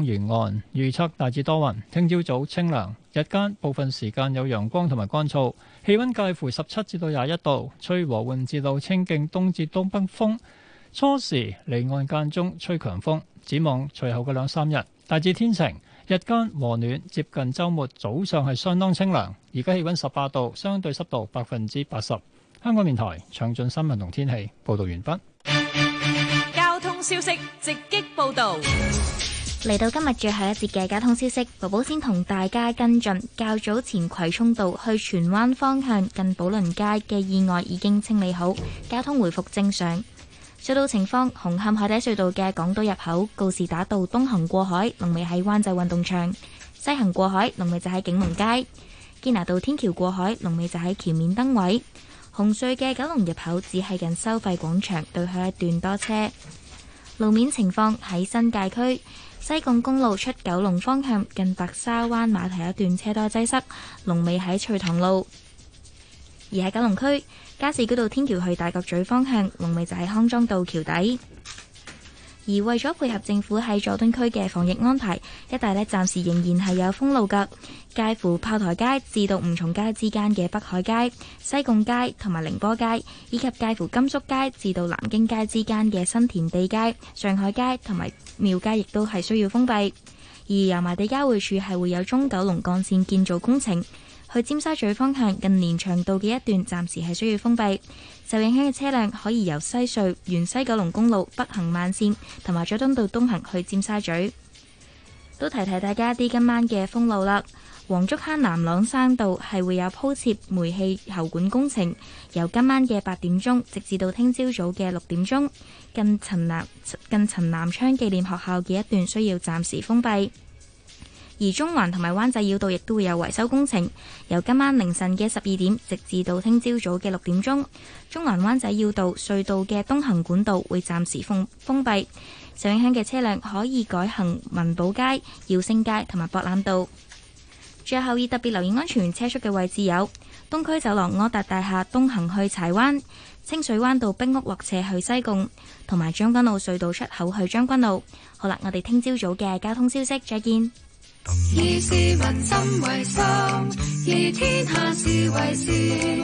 江沿岸，預測大致多雲，聽朝早清涼，日間部分時間有陽光同埋乾燥，氣溫介乎17至到21度，吹和緩至到清勁東至東北風，初時離岸間中吹強風。展望隨後嘅2-3日，大致天晴，日間和暖，接近週末早上係相當清涼。而家氣溫18度，相對濕度80%。香港電台詳盡新聞同天氣報道完畢。 交通消息直擊報道。 嚟到今日最後一節嘅交通消息，寶寶先同大家跟進較早前葵涌道去荃灣方向近寶輪街嘅意外已經清理好，交通回復正常。隧道情況，紅磡海底隧道嘅港島入口告士打道東行過海，龍尾喺灣仔運動場；西行過海，龍尾就喺景隆街。堅拿道天橋過海，龍尾就喺橋面燈位。紅隧嘅九龍入口只係近收費廣場對開一段多車。路面情況，喺新界區西貢公路出九龍方向近白沙灣碼頭一段車多擠塞，龍尾喺翠塘路。而喺九龍區加士居道天橋去大角咀方向，龍尾就喺康莊道橋底。而為咗配合政府喺佐敦區嘅防疫安排，一帶呢暫時仍然係有封路㗎，介乎炮台街至到吳松街之間嘅北海街、西貢街同埋寧波街，以及介乎甘肅街至到南京街之間嘅新田地街、上海街同埋廟街，亦都係需要封閉。而油麻地交匯處係會有中九龍幹線建造工程。去尖沙咀方向近連翔道嘅一段暫時係需要封閉，受影響嘅車輛可以由西隧沿西九龍公路北行慢線同埋佐敦道東行去尖沙咀。都提提大家啲今晚嘅封路啦，黃竹坑南朗山道係會有鋪設煤氣喉管工程，由今晚嘅8點鐘直至到聽朝早嘅6點鐘，近陳南昌紀念學校嘅一段需要暫時封閉。而中環同埋灣仔繞道亦都會有維修工程，由今晚凌晨嘅12點直至到聽朝早嘅6點鐘，中環灣仔繞道隧道嘅東行管道會暫時封閉，受影響嘅車輛可以改行文寶街、耀星街同埋博覽道。最後要特別留意安全車速嘅位置有東區走廊柯達大廈東行去柴灣、清水灣道冰屋落斜去西貢，同埋將軍澳隧道出口去將軍澳。好啦，我哋聽朝早嘅交通消息再見。 以市民心為心，以天下事為事。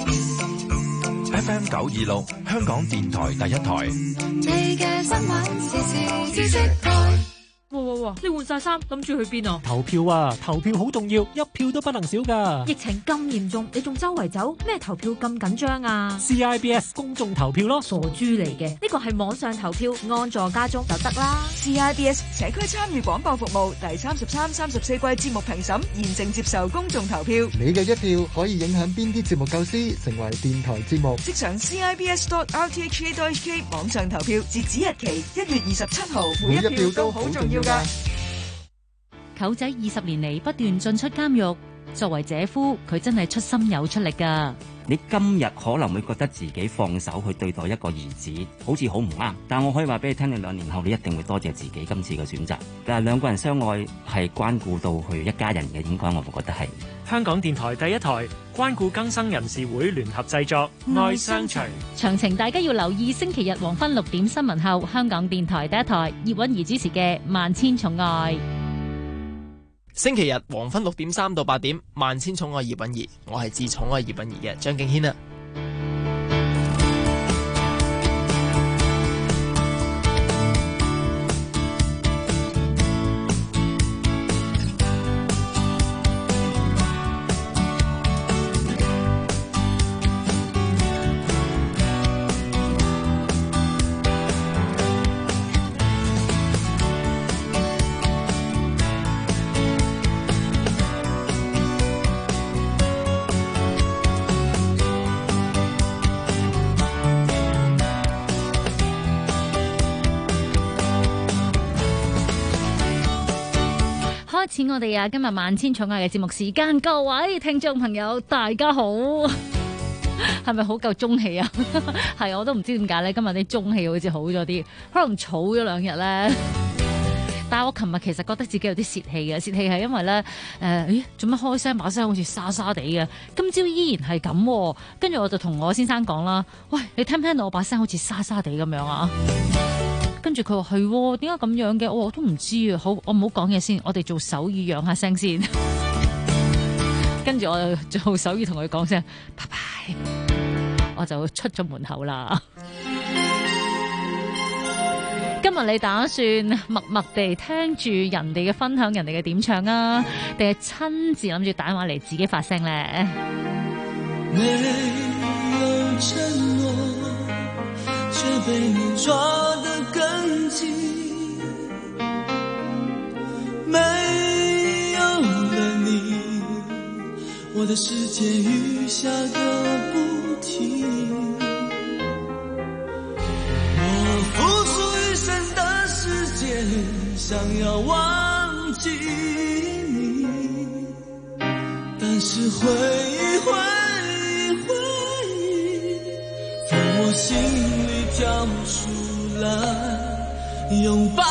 FM 926，香港電台第一台。 你嘅新聞時事知識台。 哇！你換晒衫，諗住去邊啊？ 投票啊！投票好重要，一票都不能少噶。 疫情咁嚴重，你仲周圍走咩？投票咁緊張啊 ？CIBS 公眾投票咯， 傻豬嚟嘅。呢個係網上投票，安坐家中就得啦。 CIBS 社區參與廣播服務第33、34季節目評審現正接受公眾投票。 你嘅一票可以影響邊啲節目構思成為電台節目。 即上 CIBS.RTHK.HK 網上投票，截止日期1月27號。 每一票都好重要。 舅仔20年嚟不斷進出監獄，作為姐夫，佢真係出心有出力噶。 你今日可能會覺得自己放手去對待一個兒子，好似好唔啱。但我可以話俾你聽，你2年後你一定會多謝自己今次嘅選擇。但係兩個人相愛係關顧到去一家人嘅，應該我覺得係。 香港電台第一台關顧更生人士會聯合製作《愛相隨》。 詳情大家要留意星期日黃昏6點新聞後，香港電台第一台葉韻儀主持嘅《萬千寵愛》。 星期日黃昏6點3到8點，萬千寵愛葉韻儀，我係至寵愛葉韻儀嘅張敬軒啊。 開始我哋今日萬千寵愛嘅節目時間，各位聽眾朋友大家好，係咪好夠中氣啊？係，我都唔知點解咧，今日啲中氣好似好咗啲，可能嘈咗2日咧。但係我琴日其實覺得自己有啲泄氣嘅，泄氣係因為咧，做乜開聲把聲好似沙沙地嘅，今朝依然係咁，跟住我就同我先生講啦，喂，你聽唔聽到我把聲好似沙沙地咁樣啊？ 跟住佢話係，點解咁樣嘅？我都唔知啊。好，我唔好講嘢先，我哋做手語養下聲先。跟住我就做手語同佢講聲拜拜，我就出咗門口啦。今日你打算默默地聽住人哋嘅分享，人哋嘅點唱啊，定係親自諗住打電話嚟自己發聲咧？ 沒有承諾，卻被你抓得更緊，沒有了你，我的世界雨下個不停，我付出一生的時間想要忘記你，但是回憶從我心裡跳出來擁抱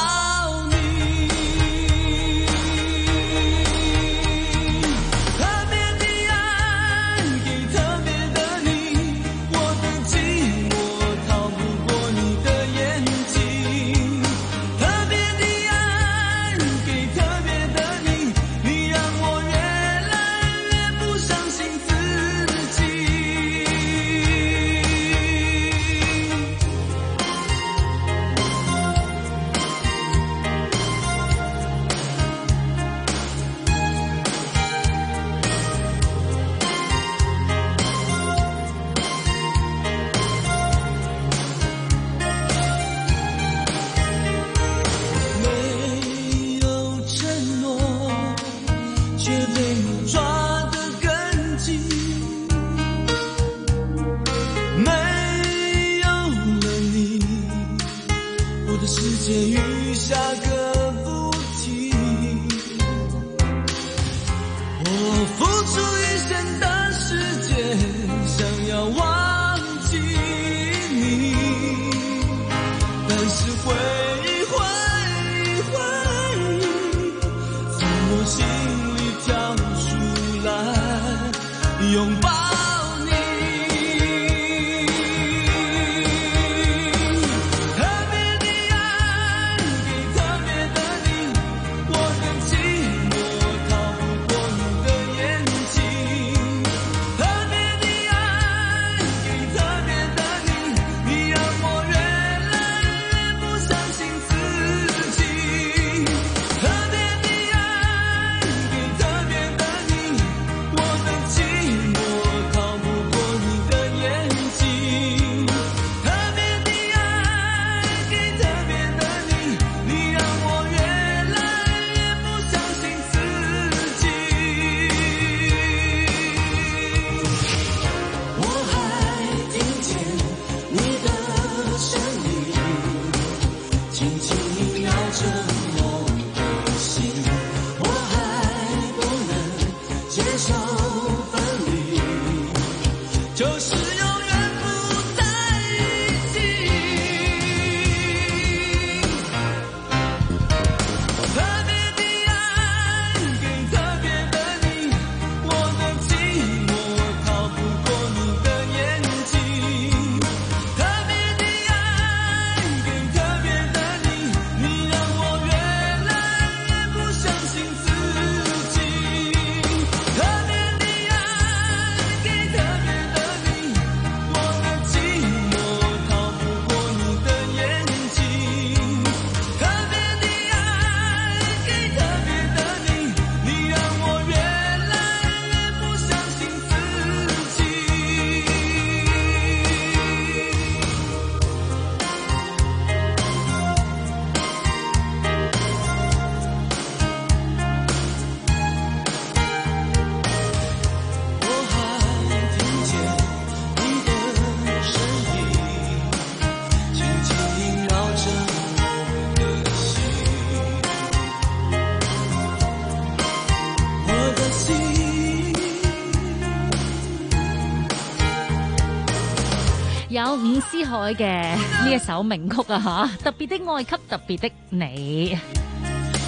有伍思凱嘅呢一首名曲啊吓，特別的愛給特別的你。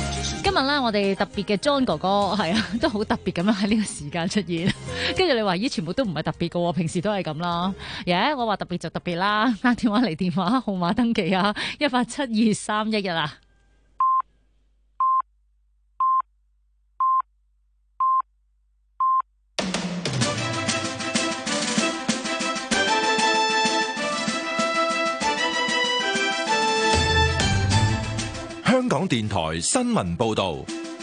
今日咧，我哋特別嘅 John 哥哥係啊，都好特別咁樣喺呢個時間出現。跟住你話咦，全部都唔係特別嘅喎，平時都係咁啦。我話特別就特別啦，打電話嚟電話號碼登記啊，1872311啊。 香港電台新聞報道。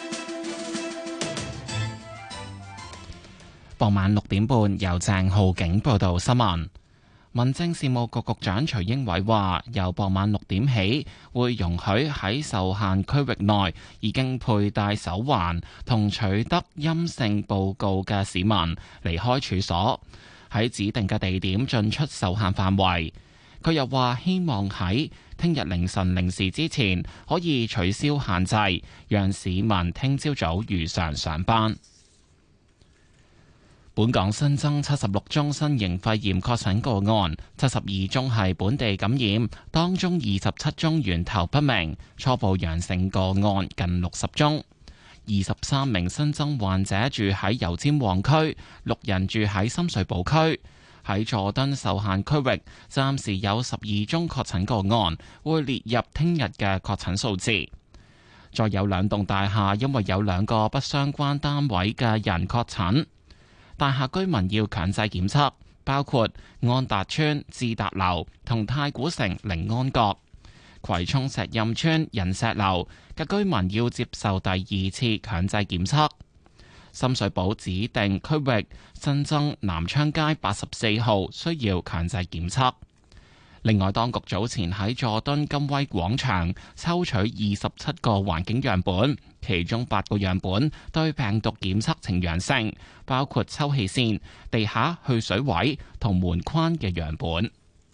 傍晚6點半，由鄭浩景報道新聞。民政事務局局長徐英偉話，由傍晚6點起，會容許喺受限區域內已經佩戴手環同取得陰性報告嘅市民離開處所，喺指定嘅地點進出受限範圍。佢又話，希望喺聽日凌晨0時之前可以取消限制，讓市民聽朝早如常上班。本港新增76宗新型肺炎確診個案，72宗係本地感染，當中27宗源頭不明，初步陽性個案近60宗。23名新增患者住喺油尖旺區，6人住喺深水埗區。喺佐敦受限區域，暫時有12宗確診個案，會列入聽日嘅確診數字。再有2棟大廈因為有2個不相關單位嘅人確診，大廈居民要強制檢測，包括安達邨智達樓同太古城寧安閣、葵涌石蔭邨仁石樓嘅居民要接受第2次強制檢測。深水埗指定區域新增南昌街84號需要強制檢測。另外，當局早前喺佐敦金威廣場抽取27個環境樣本，其中8個樣本對病毒檢測呈陽性，包括抽氣扇、地下去水位同門框嘅樣本。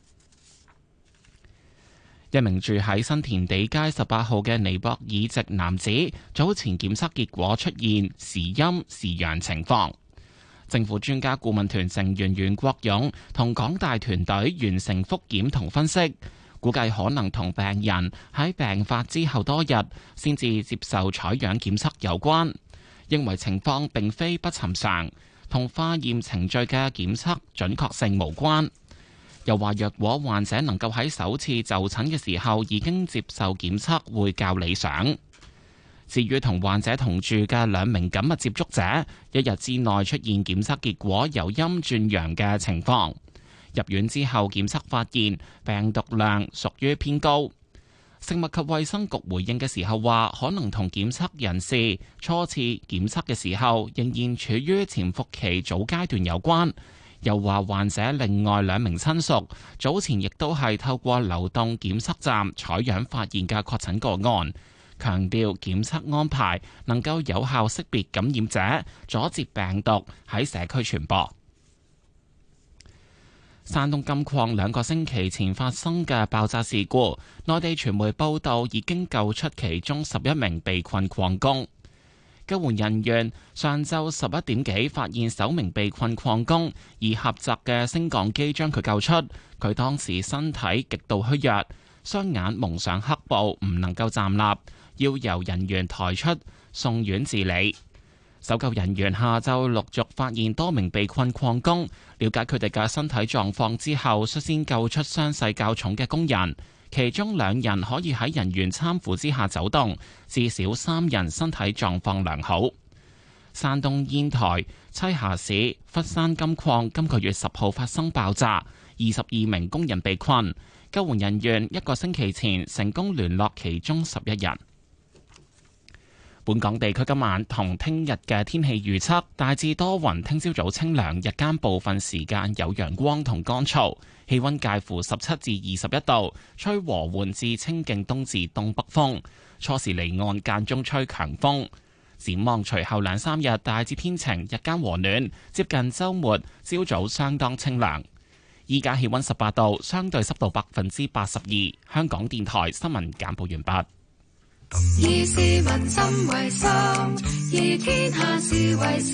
一名住喺新填地街18號嘅尼泊爾籍男子，早前檢測結果出現時陰時陽情況。政府專家顧問團成員袁國勇同港大團隊完成複檢同分析，估計可能同病人喺病發之後多日先至接受採樣檢測有關，認為情況並非不尋常，同化驗程序嘅檢測準確性無關。又話若果患者能夠喺首次就診嘅時候已經接受檢測，會較理想。至於同患者同住嘅2名緊密接觸者，一日之內出現檢測結果由陰轉陽嘅情況，入院之後檢測發現病毒量屬於偏高。食物及衛生局回應嘅時候話，可能同檢測人士初次檢測嘅時候仍然處於潛伏期早階段有關。又話患者另外2名親屬早前亦都係透過流動檢測站採樣發現嘅確診個案，強調檢測安排能夠有效識別感染者，阻截病毒喺社區傳播。山東金礦2個星期前發生嘅爆炸事故，內地傳媒報道已經救出其中11名被困礦工。救援人員上晝11點幾發現首名被困礦工，以狹窄嘅升降機將佢救出。佢當時身體極度虛弱，雙眼蒙上黑布，唔能夠站立，要由人員抬出送院治理。搜救人員下晝陸續發現多名被困礦工，了解佢哋嘅身體狀況之後，率先救出傷勢較重嘅工人。其中2人可以喺人員攙扶之下走動，至少3人身體狀況良好。山東煙台棲霞市佛山金礦今個月10號發生爆炸，22名工人被困，救援人員1個星期前成功聯絡其中11人。本港地區今晚同聽日嘅天氣預測大致多雲，聽朝早清涼，日間部分時間有陽光同乾燥，氣溫介乎17至21度，吹和緩至清勁東至東北風，初時離岸間中吹強風。展望隨後2-3日大致天晴，日間和暖，接近週末朝早相當清涼。依家氣溫18度，相對濕度82%。香港電台新聞簡報完畢。 以市民心為心，以天下事為事。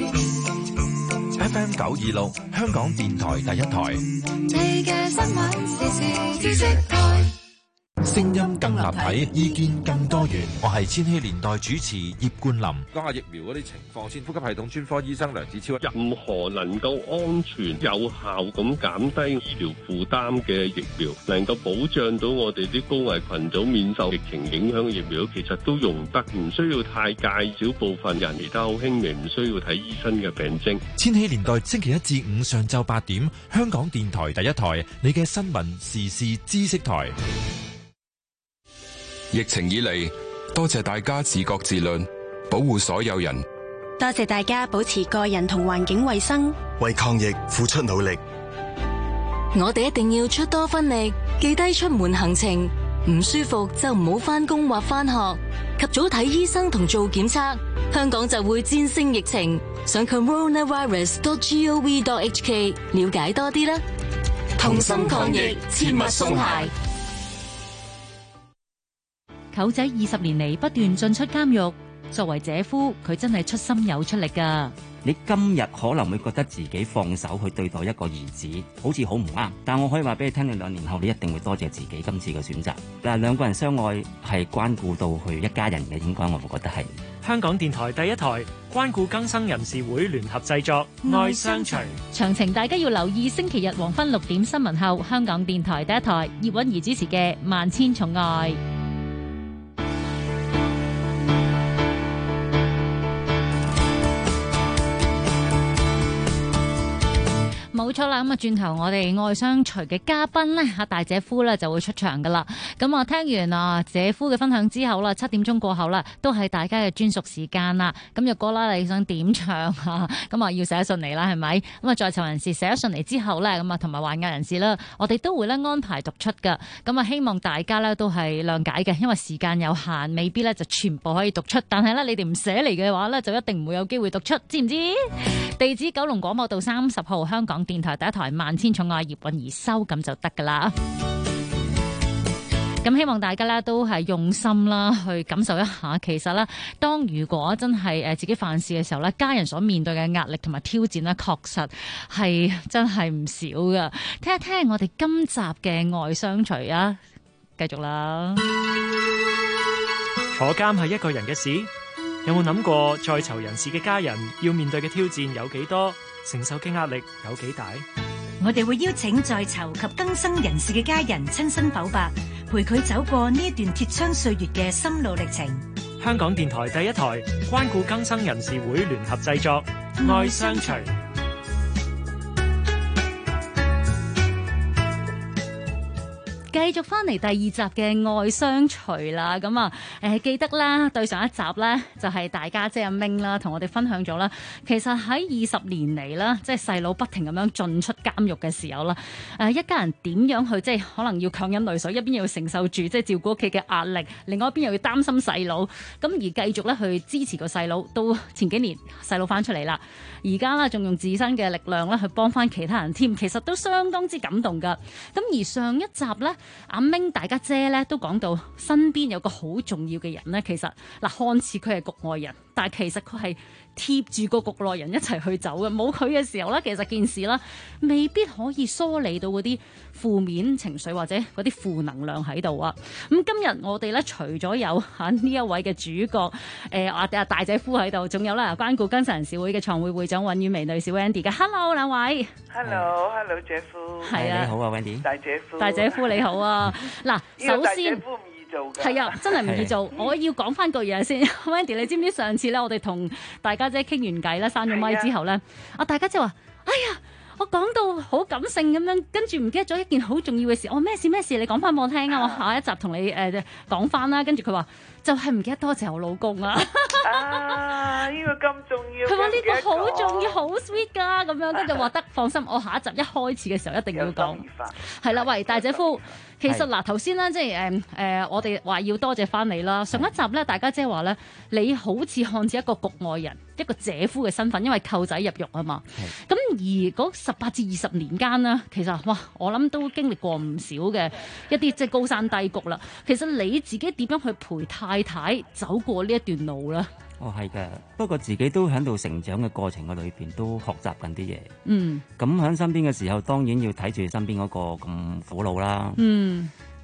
FM 926，香港電台第一台。 你嘅新聞時事知識台。 聲音更立體，意見更多元。我係千禧年代主持葉冠霖。 講下疫苗嗰啲情況先。呼吸系統專科醫生梁子超， 任何能夠安全有效咁減低醫療負擔嘅疫苗，能夠保障到我哋啲高危群組免受疫情影響嘅疫苗，其實都用得，唔需要太介少部分人其他好輕微，唔需要睇醫生嘅病徵。 千禧年代星期一至五上晝8點，香港電台第一台，你嘅新聞時事知識台。 疫情以嚟，多謝大家自覺自律，保護所有人。 多謝大家保持個人同環境衛生， 為抗疫付出努力。 我哋一定要出多分力，記低出門行程，唔舒服就唔好返工或返學，及早睇醫生同做檢測，香港就會戰勝疫情。上 coronavirus.gov.hk 了解多啲啦。同心抗疫，切勿鬆懈。 舅仔20年嚟不斷進出監獄，作為姐夫，佢真係出心有出力㗎。 你今日可能會覺得自己放手去對待一個兒子，好似好唔啱。但我可以話俾你聽，你2年後你一定會多謝自己今次嘅選擇。但係兩個人相愛係關顧到去一家人嘅，應該我會覺得係。 香港電台第一台關顧更生人士會聯合製作《愛相隨》。 詳情大家要留意星期日黃昏6點新聞後，香港電台第一台葉韻儀主持嘅《萬千寵愛》。冇錯啦，咁啊轉頭我哋愛相隨嘅嘉賓呢，阿大姐夫咧就會出場噶啦。咁啊聽完啊姐夫嘅分享之後啦，7點鐘過後啦，都係大家嘅專屬時間啦。咁若果啦你想點唱啊，咁啊要寫信嚟啦，係咪？咁啊在囚人士寫咗信嚟之後咧，咁啊同埋患押人士啦，我哋都會咧安排讀出噶。咁啊希望大家咧都係諒解嘅，因為時間有限，未必咧就全部可以讀出。但係咧你哋唔寫嚟嘅話咧，就一定唔會有機會讀出，知唔知？地址九龍廣播道30號，香港電台第一台萬千寵愛葉韻儀收，咁就得噶啦。咁希望大家咧都係用心啦，去感受一下。其實咧，當如果真係自己犯事嘅時候咧，家人所面對嘅壓力同埋挑戰咧，確實係真係唔少噶。聽一聽我哋今集嘅愛相隨啊，繼續啦。 坐監係一個人嘅事，有冇諗過在囚人士嘅家人要面對嘅挑戰有幾多？承受嘅壓力有幾大？ 我哋會邀請在囚及更生人士嘅家人親身剖白，陪佢走過呢段鐵窗歲月嘅心路歷程。 香港電台第一台關顧更生人士會聯合製作《愛相隨》。 繼續翻嚟第二集嘅愛相隨啦，咁啊記得啦，對上一集咧就係大家姐阿明啦，同我哋分享咗啦。其實喺20年嚟啦，即係細佬不停咁樣進出監獄嘅時候啦，一家人點樣去即係可能要強忍淚水，一邊要承受住即係照顧屋企嘅壓力，另外一邊又要擔心細佬，咁而繼續咧去支持個細佬。到前幾年細佬翻出嚟啦，而家啦仲用自身嘅力量咧去幫翻其他人添，其實都相當之感動噶。咁而上一集咧，阿明大家姐咧都講到身邊有個好重要嘅人咧，其實嗱看似佢係局外人，但係其實佢係貼住個局內人一齊去走嘅。冇佢嘅時候咧，其實件事啦未必可以梳理到嗰啲負面情緒或者嗰啲負能量喺度啊。咁今日我哋咧除咗有呢一位嘅主角阿大姐夫喺度，仲有啦關顧更生人士會嘅創會會長尹婉薇女士 Wendy 嘅。Hello 兩位。 Hello 姐夫。 係啊，你好啊 Wendy。 大姐夫。 大姐夫你好啊。嗱，首先大姐夫唔易做㗎。係啊，真係唔易做。我要講翻句嘢先，Wendy， 你知唔知上次咧我哋同大家姐傾完偈咧，閂咗咪之後咧，大家姐話：哎呀，我講到好感性咁樣，跟住唔記得咗一件好重要嘅事。我咩事？你講翻我聽啊！我下一集同你講翻啦。跟住佢話就係唔記得多謝我老公啊！ 呢個咁重要， 佢話呢個好重要，好 sweet 噶咁樣，跟住話得放心，我下一集一開始嘅時候一定要講。係啦，喂，大姐夫，其實嗱頭先咧，即係我哋話要多謝翻你啦。上一集咧，大家姐話咧，你好似看似一個局外人，一個姐夫嘅身份，因為舅仔入獄啊嘛。咁而嗰18至20年間呢，其實哇，我諗都經歷過唔少嘅一啲即係高山低谷啦。其實你自己點樣去陪太太走過呢一段路咧？ 係嘅，不過自己都喺度成長嘅過程嘅裏邊，都學習緊啲嘢。 嗯， 咁喺身邊嘅時候，當然要睇住身邊嗰個咁苦惱啦。 嗯，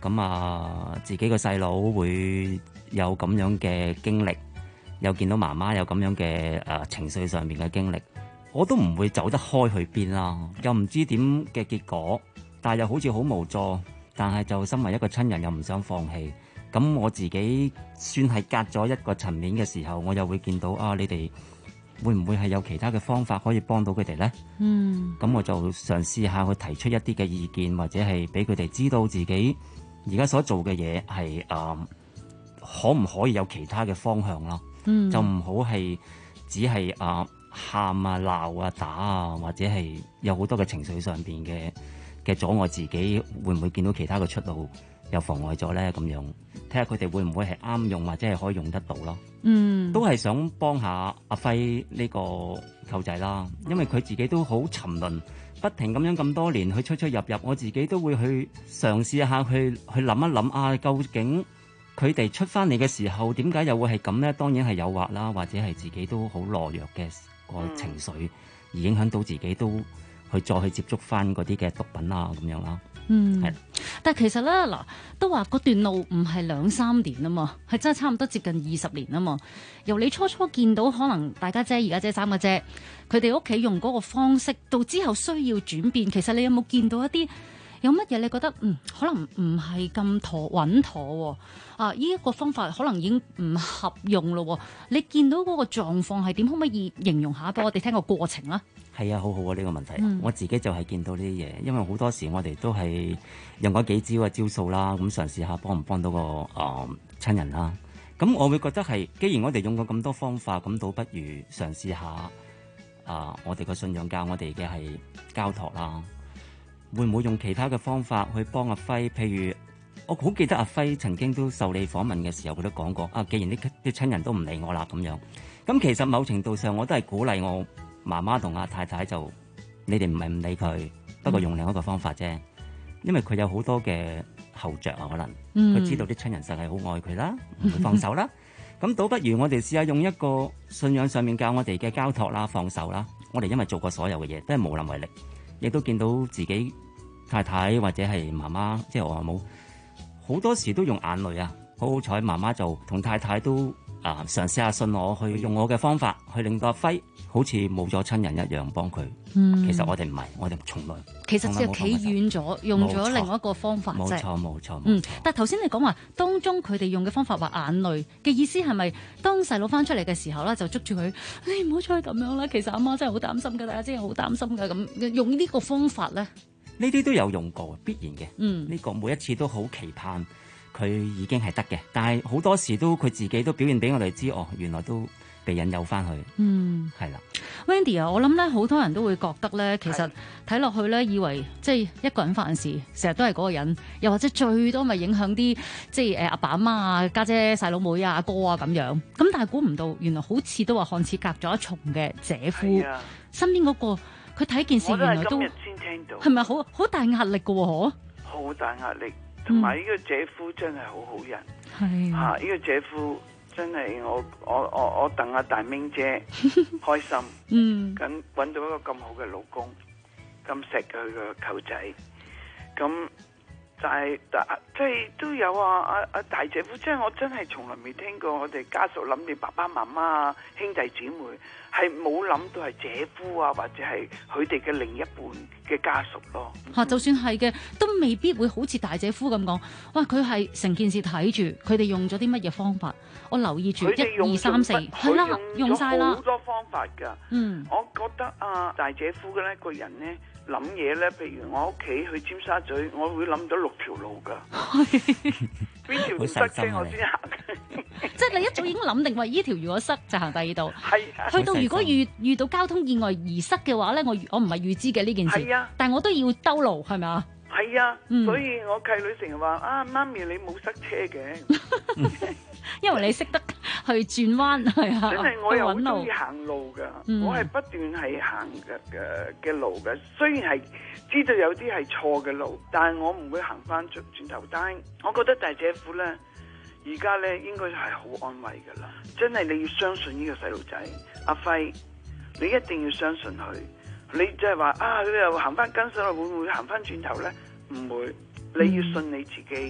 咁自己個細佬會有咁樣嘅經歷，又見到媽媽有咁樣嘅情緒上面嘅經歷，我都唔會走得開去邊啦，又唔知點嘅結果，但係又好似好無助，但係就身為一個親人又唔想放棄，咁我自己算係隔咗一個層面嘅時候，我又會見到你哋會唔會係有其他嘅方法可以幫到佢哋呢？咁我就嘗試下去提出一啲嘅意見，或者係俾佢哋知道自己而家所做嘅嘢係可唔可以有其他嘅方向咯？就唔好係只係喊鬧打或者係有好多嘅情緒上邊嘅阻礙自己，會唔會見到其他嘅出路又妨礙咗咧？咁樣睇下佢哋會唔會係啱用或者係可以用得到咯？都係想幫下阿輝呢個舅仔啦，因為佢自己都好沉淪，不停咁樣咁多年去出入，我自己都會去嘗試下去諗一諗究竟佢哋出翻嚟嘅時候點解又會係咁咧？當然係誘惑啦，或者係自己都好懦弱嘅個情緒，而影響到自己都去再去接觸翻嗰啲嘅毒品咁樣啦。係。 但係其實咧嗱，都話嗰段路唔係2-3年啊嘛，係真係差唔多接近20年啊嘛。由你初見到可能大家姐、二家姐、三家姐，佢哋屋企用嗰個方式，到之後需要轉變，其實你有冇見到一啲有乜嘢？你覺得可能唔係咁穩妥喎？呢一個方法可能已經唔合用咯。你見到嗰個狀況係點？可唔可以形容下俾我哋聽個過程啦？ 係啊，好好啊呢個問題。我自己就係見到呢啲嘢，因為好多時我哋都係用嗰幾招嘅招數啦，咁嘗試下幫唔幫到個親人啦。咁我會覺得係，既然我哋用過咁多方法，咁倒不如嘗試下我哋個信仰教我哋嘅係交託啦。會唔會用其他嘅方法去幫阿輝？譬如我好記得阿輝曾經都受你訪問嘅時候，佢都講過既然啲親人都唔理我啦咁樣。咁其實某程度上我都係鼓勵我媽媽同阿太太，就你哋唔係唔理佢，不過用另一個方法啫。因為佢有好多嘅後着可能佢知道啲親人實係好愛佢啦，唔會放手啦。咁倒不如我哋試下用一個信仰上面教我哋嘅交託啦、放手啦。我哋因為做過所有嘅嘢，都係無能為力，亦都見到自己太太或者係媽媽，即係我阿母，好多時都用眼淚好好彩，媽媽就同太太都嘗試下信我，去用我嘅方法去令到阿輝好似冇咗親人一樣幫佢。其實我哋唔係，我哋從來其實就企遠咗，用咗另外一個方法啫。 冇錯。 但係頭先你講話當中佢哋用嘅方法話眼淚嘅意思係咪當細佬翻出嚟嘅時候咧，就捉住佢，你唔好再咁樣啦。其實阿媽真係好擔心㗎，大家真係好擔心㗎。咁用呢個方法咧， 呢啲都有用過，必然嘅。呢個每一次都好期盼佢已經係得嘅，但係好多時都佢自己都表現俾我哋知，原來都被引誘翻去。係啦。 Wendy 我諗咧，好多人都會覺得咧，其實睇落去咧，以為即係一個人犯事，成日都係嗰個人，又或者最多咪影響啲即係阿爸阿媽家姐、細佬妹阿哥咁樣。咁但係估唔到，原來好似都話看似隔咗一重嘅姐夫，身邊嗰個佢睇件事原來都係咪好大壓力㗎喎？ 好大壓力，同埋呢個姐夫真係好人。係呢個姐夫。真係我戥阿大明姐開心，咁揾到一個咁好嘅老公，咁錫佢個舅仔，咁就係即係都有阿大姐夫，即係我真係從來未聽過我哋家屬諗住爸爸媽媽兄弟姊妹，係冇諗到係姐夫或者係佢哋嘅另一半嘅家屬咯。 就算係嘅，都未必會好似大姐夫咁講。哇，佢係成件事睇住，佢哋用咗啲乜嘢方法？我留意住1、2、3、4，係啦，用晒啦， 好多方法㗎。我覺得大姐夫嘅咧個人咧諗嘢咧，譬如我屋企去尖沙咀，我會諗咗6條路㗎。邊條唔塞車我先行。 即係你一早已經諗定話，呢條如果塞就行第二度。 係。 去到如果遇到交通意外而塞嘅話咧，我唔係預知嘅呢件事。係啊。但係我都要兜路，係咪啊？ 係啊。所以我契女成日話媽咪你冇塞車嘅。 因為你識得去轉彎，係啊， 真係我又好中意行路㗎，我係不斷係行嘅路嘅。雖然係知道有啲係錯嘅路，但係我唔會行翻轉頭。但係我覺得大姐夫咧，而家咧應該係好安慰㗎啦。真係你要相信呢個細路仔阿輝，你一定要相信佢。你即係話佢又行翻跟手，會唔會行翻轉頭咧？唔會，你要信你自己。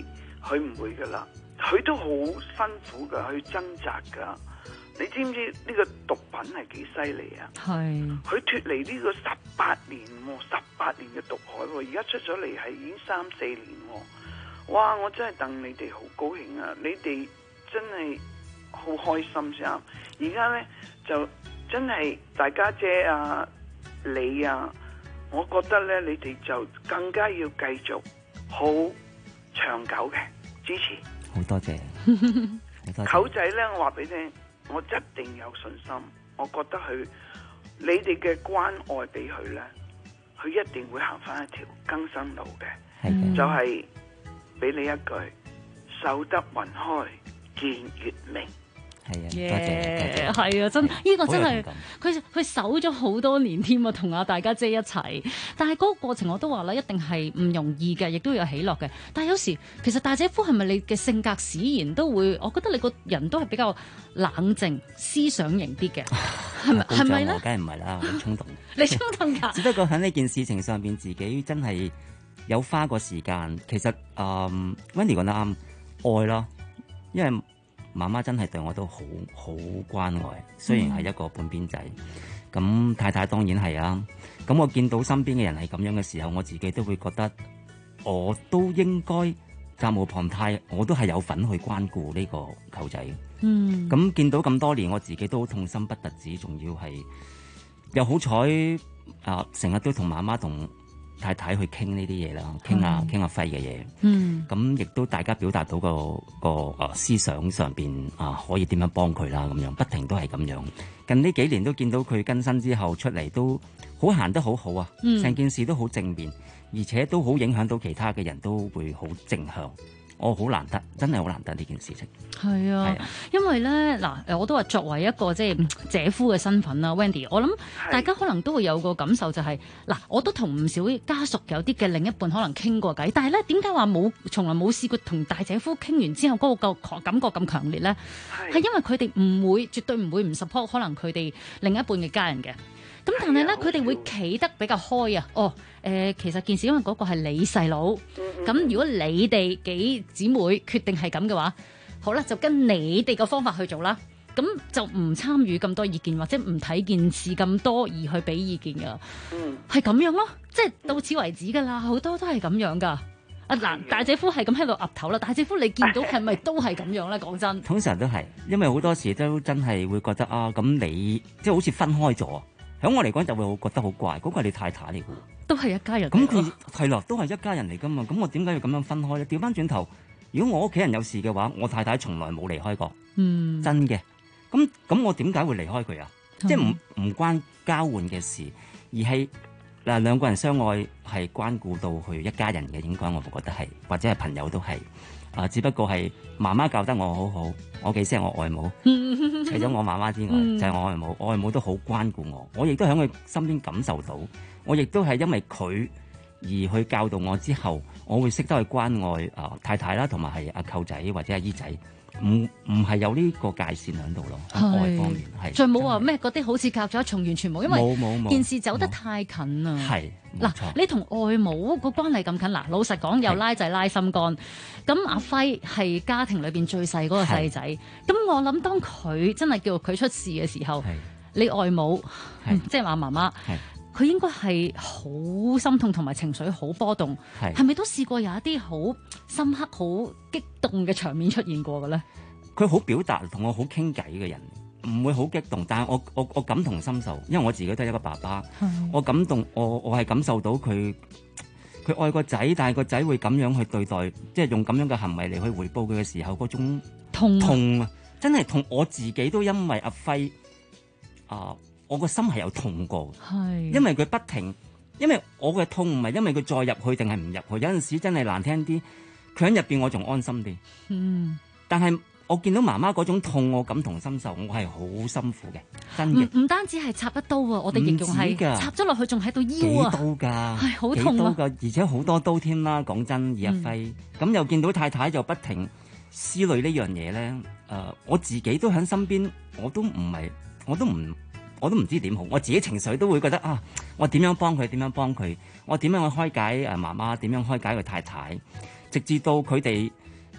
佢唔會噶啦，佢都好辛苦噶，去掙扎噶。你知唔知呢個毒品係幾犀利啊？ 係。佢脫離呢個18年，18年嘅毒海，而家出咗嚟係已經3-4年。哇！我真係戥你哋好高興啊！你哋真係好開心先。而家呢，就真係大家姐啊，你啊，我覺得呢，你哋就更加要繼續好長久嘅支持。 好多謝。 舅仔呢，我話俾你聽，我一定有信心。我覺得你哋嘅關愛俾佢呢，佢一定會行翻一條更新路嘅。就係俾你一句，守得雲開見月明。 係啊，多謝。 係啊，真呢個真係佢守咗好多年添啊，同阿大家姐一齊。但係嗰個過程我都話啦，一定係唔容易嘅，亦都有喜樂嘅。但係有時其實大姐夫係咪你嘅性格使然都會？我覺得你個人都係比較冷靜、思想型啲嘅，係咪咧？ 梗係唔係啦，好衝動。 你衝動㗎？ 只不過喺呢件事情上邊，自己真係有花過時間。其實Wendy 講得啱，愛咯，因為媽媽真係對我都好關愛，雖然係一個半邊仔，咁太太當然係啊。咁我見到身邊嘅人係咁樣嘅時候，我自己都會覺得我都應該責無旁貸，我都係有份去關顧呢個舅仔。咁見到咁多年，我自己都好痛心不特止，仲要係又好彩成日都同媽媽同太太去傾呢啲嘢啦，傾下輝嘅嘢。咁亦都大家表達到個思想上邊可以點樣幫佢啦，咁樣不停都係咁樣。近呢幾年都見到佢更新之後出嚟都好行得好好啊，成件事都好正面，而且都好影響到其他嘅人都會好正向。我好難得，真係好難得呢件事情。 係啊，因為咧嗱，我都話作為一個即係姐夫嘅身份啦 ，Wendy， 我諗大家可能都會有個感受就係嗱，我都同唔少家屬有啲嘅另一半可能傾過偈，但係咧點解話從來冇試過同大姐夫傾完之後嗰個感覺咁強烈咧？係因為佢哋絕對唔會唔 support 可能佢哋另一半嘅家人嘅。咁但係咧，佢哋會企得比較開啊！其實件事因為嗰個係你細佬，咁如果你哋幾姊妹決定係咁嘅話，好啦，就跟你哋個方法去做啦。咁就唔參與咁多意見，或者唔睇件事咁多而去俾意見噶，係咁樣咯，即係到此為止噶啦。好多都係咁樣噶。嗱，大姐夫係咁喺度岌頭啦。大姐夫你見到係咪都係咁樣咧？講真， 通常都係，因為好多時都真係會覺得咁你即係好似分開咗。喺我嚟講就會覺得好怪，嗰個係你太太嚟嘅， 都係一家人。 咁佢係咯，都係一家人嚟噶嘛。咁我點解要咁樣分開咧？調翻轉頭，如果我屋企人有事嘅話，我太太從來冇離開過，真嘅。咁我點解會離開佢啊？即係唔關交換嘅事，而係兩個人相愛係關顧到去一家人嘅，應該我覺得係，或者係朋友都係。只不過係媽媽教得我好好，我幾識我外母，除咗我媽媽之外，就係我外母。我外母都好關顧我，我亦都喺佢身邊感受到，我亦都係因為佢而去教導我之後，我會識得去關愛太太啦，同埋係阿舅仔或者阿姨仔，唔係有呢個界線喺度咯。愛方面係， 再冇話咩嗰啲好似隔咗一重，完全冇，因為件事走得太近啦。係嗱，你同外母個關係咁近，嗱，老實講又拉仔拉心肝。咁阿輝係家庭裏邊最細嗰個細仔，咁我諗當佢真係叫佢出事嘅時候，你外母即係話媽媽，佢應該係好心痛同埋情緒好波動，係咪都試過有一啲好深刻、好激動嘅場面出現過嘅咧？ 佢好表達，同我好傾偈嘅人，唔會好激動，但係我感同身受，因為我自己都係一個爸爸，我感動，我係感受到佢愛個仔，但係個仔會咁樣去對待，即係用咁樣嘅行為嚟去回報佢嘅時候，嗰種痛啊，真係痛！我自己都因為阿輝我個心係有痛過，因為佢不停，因為我嘅痛唔係因為佢再入去定係唔入去，有陣時真係難聽啲，佢喺入邊我仲安心啲，但係我見到媽媽嗰種痛，我感同身受，我係好辛苦嘅，真嘅。 唔單止係插一刀啊，我哋形容係插咗落去，仲喺度腰啊， 幾刀㗎， 係好痛啊， 而且好多刀添啦。講真，葉一輝咁又見到太太就不停思慮呢樣嘢咧。我自己都喺身邊，我都唔知點好。我自己情緒都會覺得我點樣幫佢？我點樣去開解媽媽？點樣開解佢太太？直至到佢哋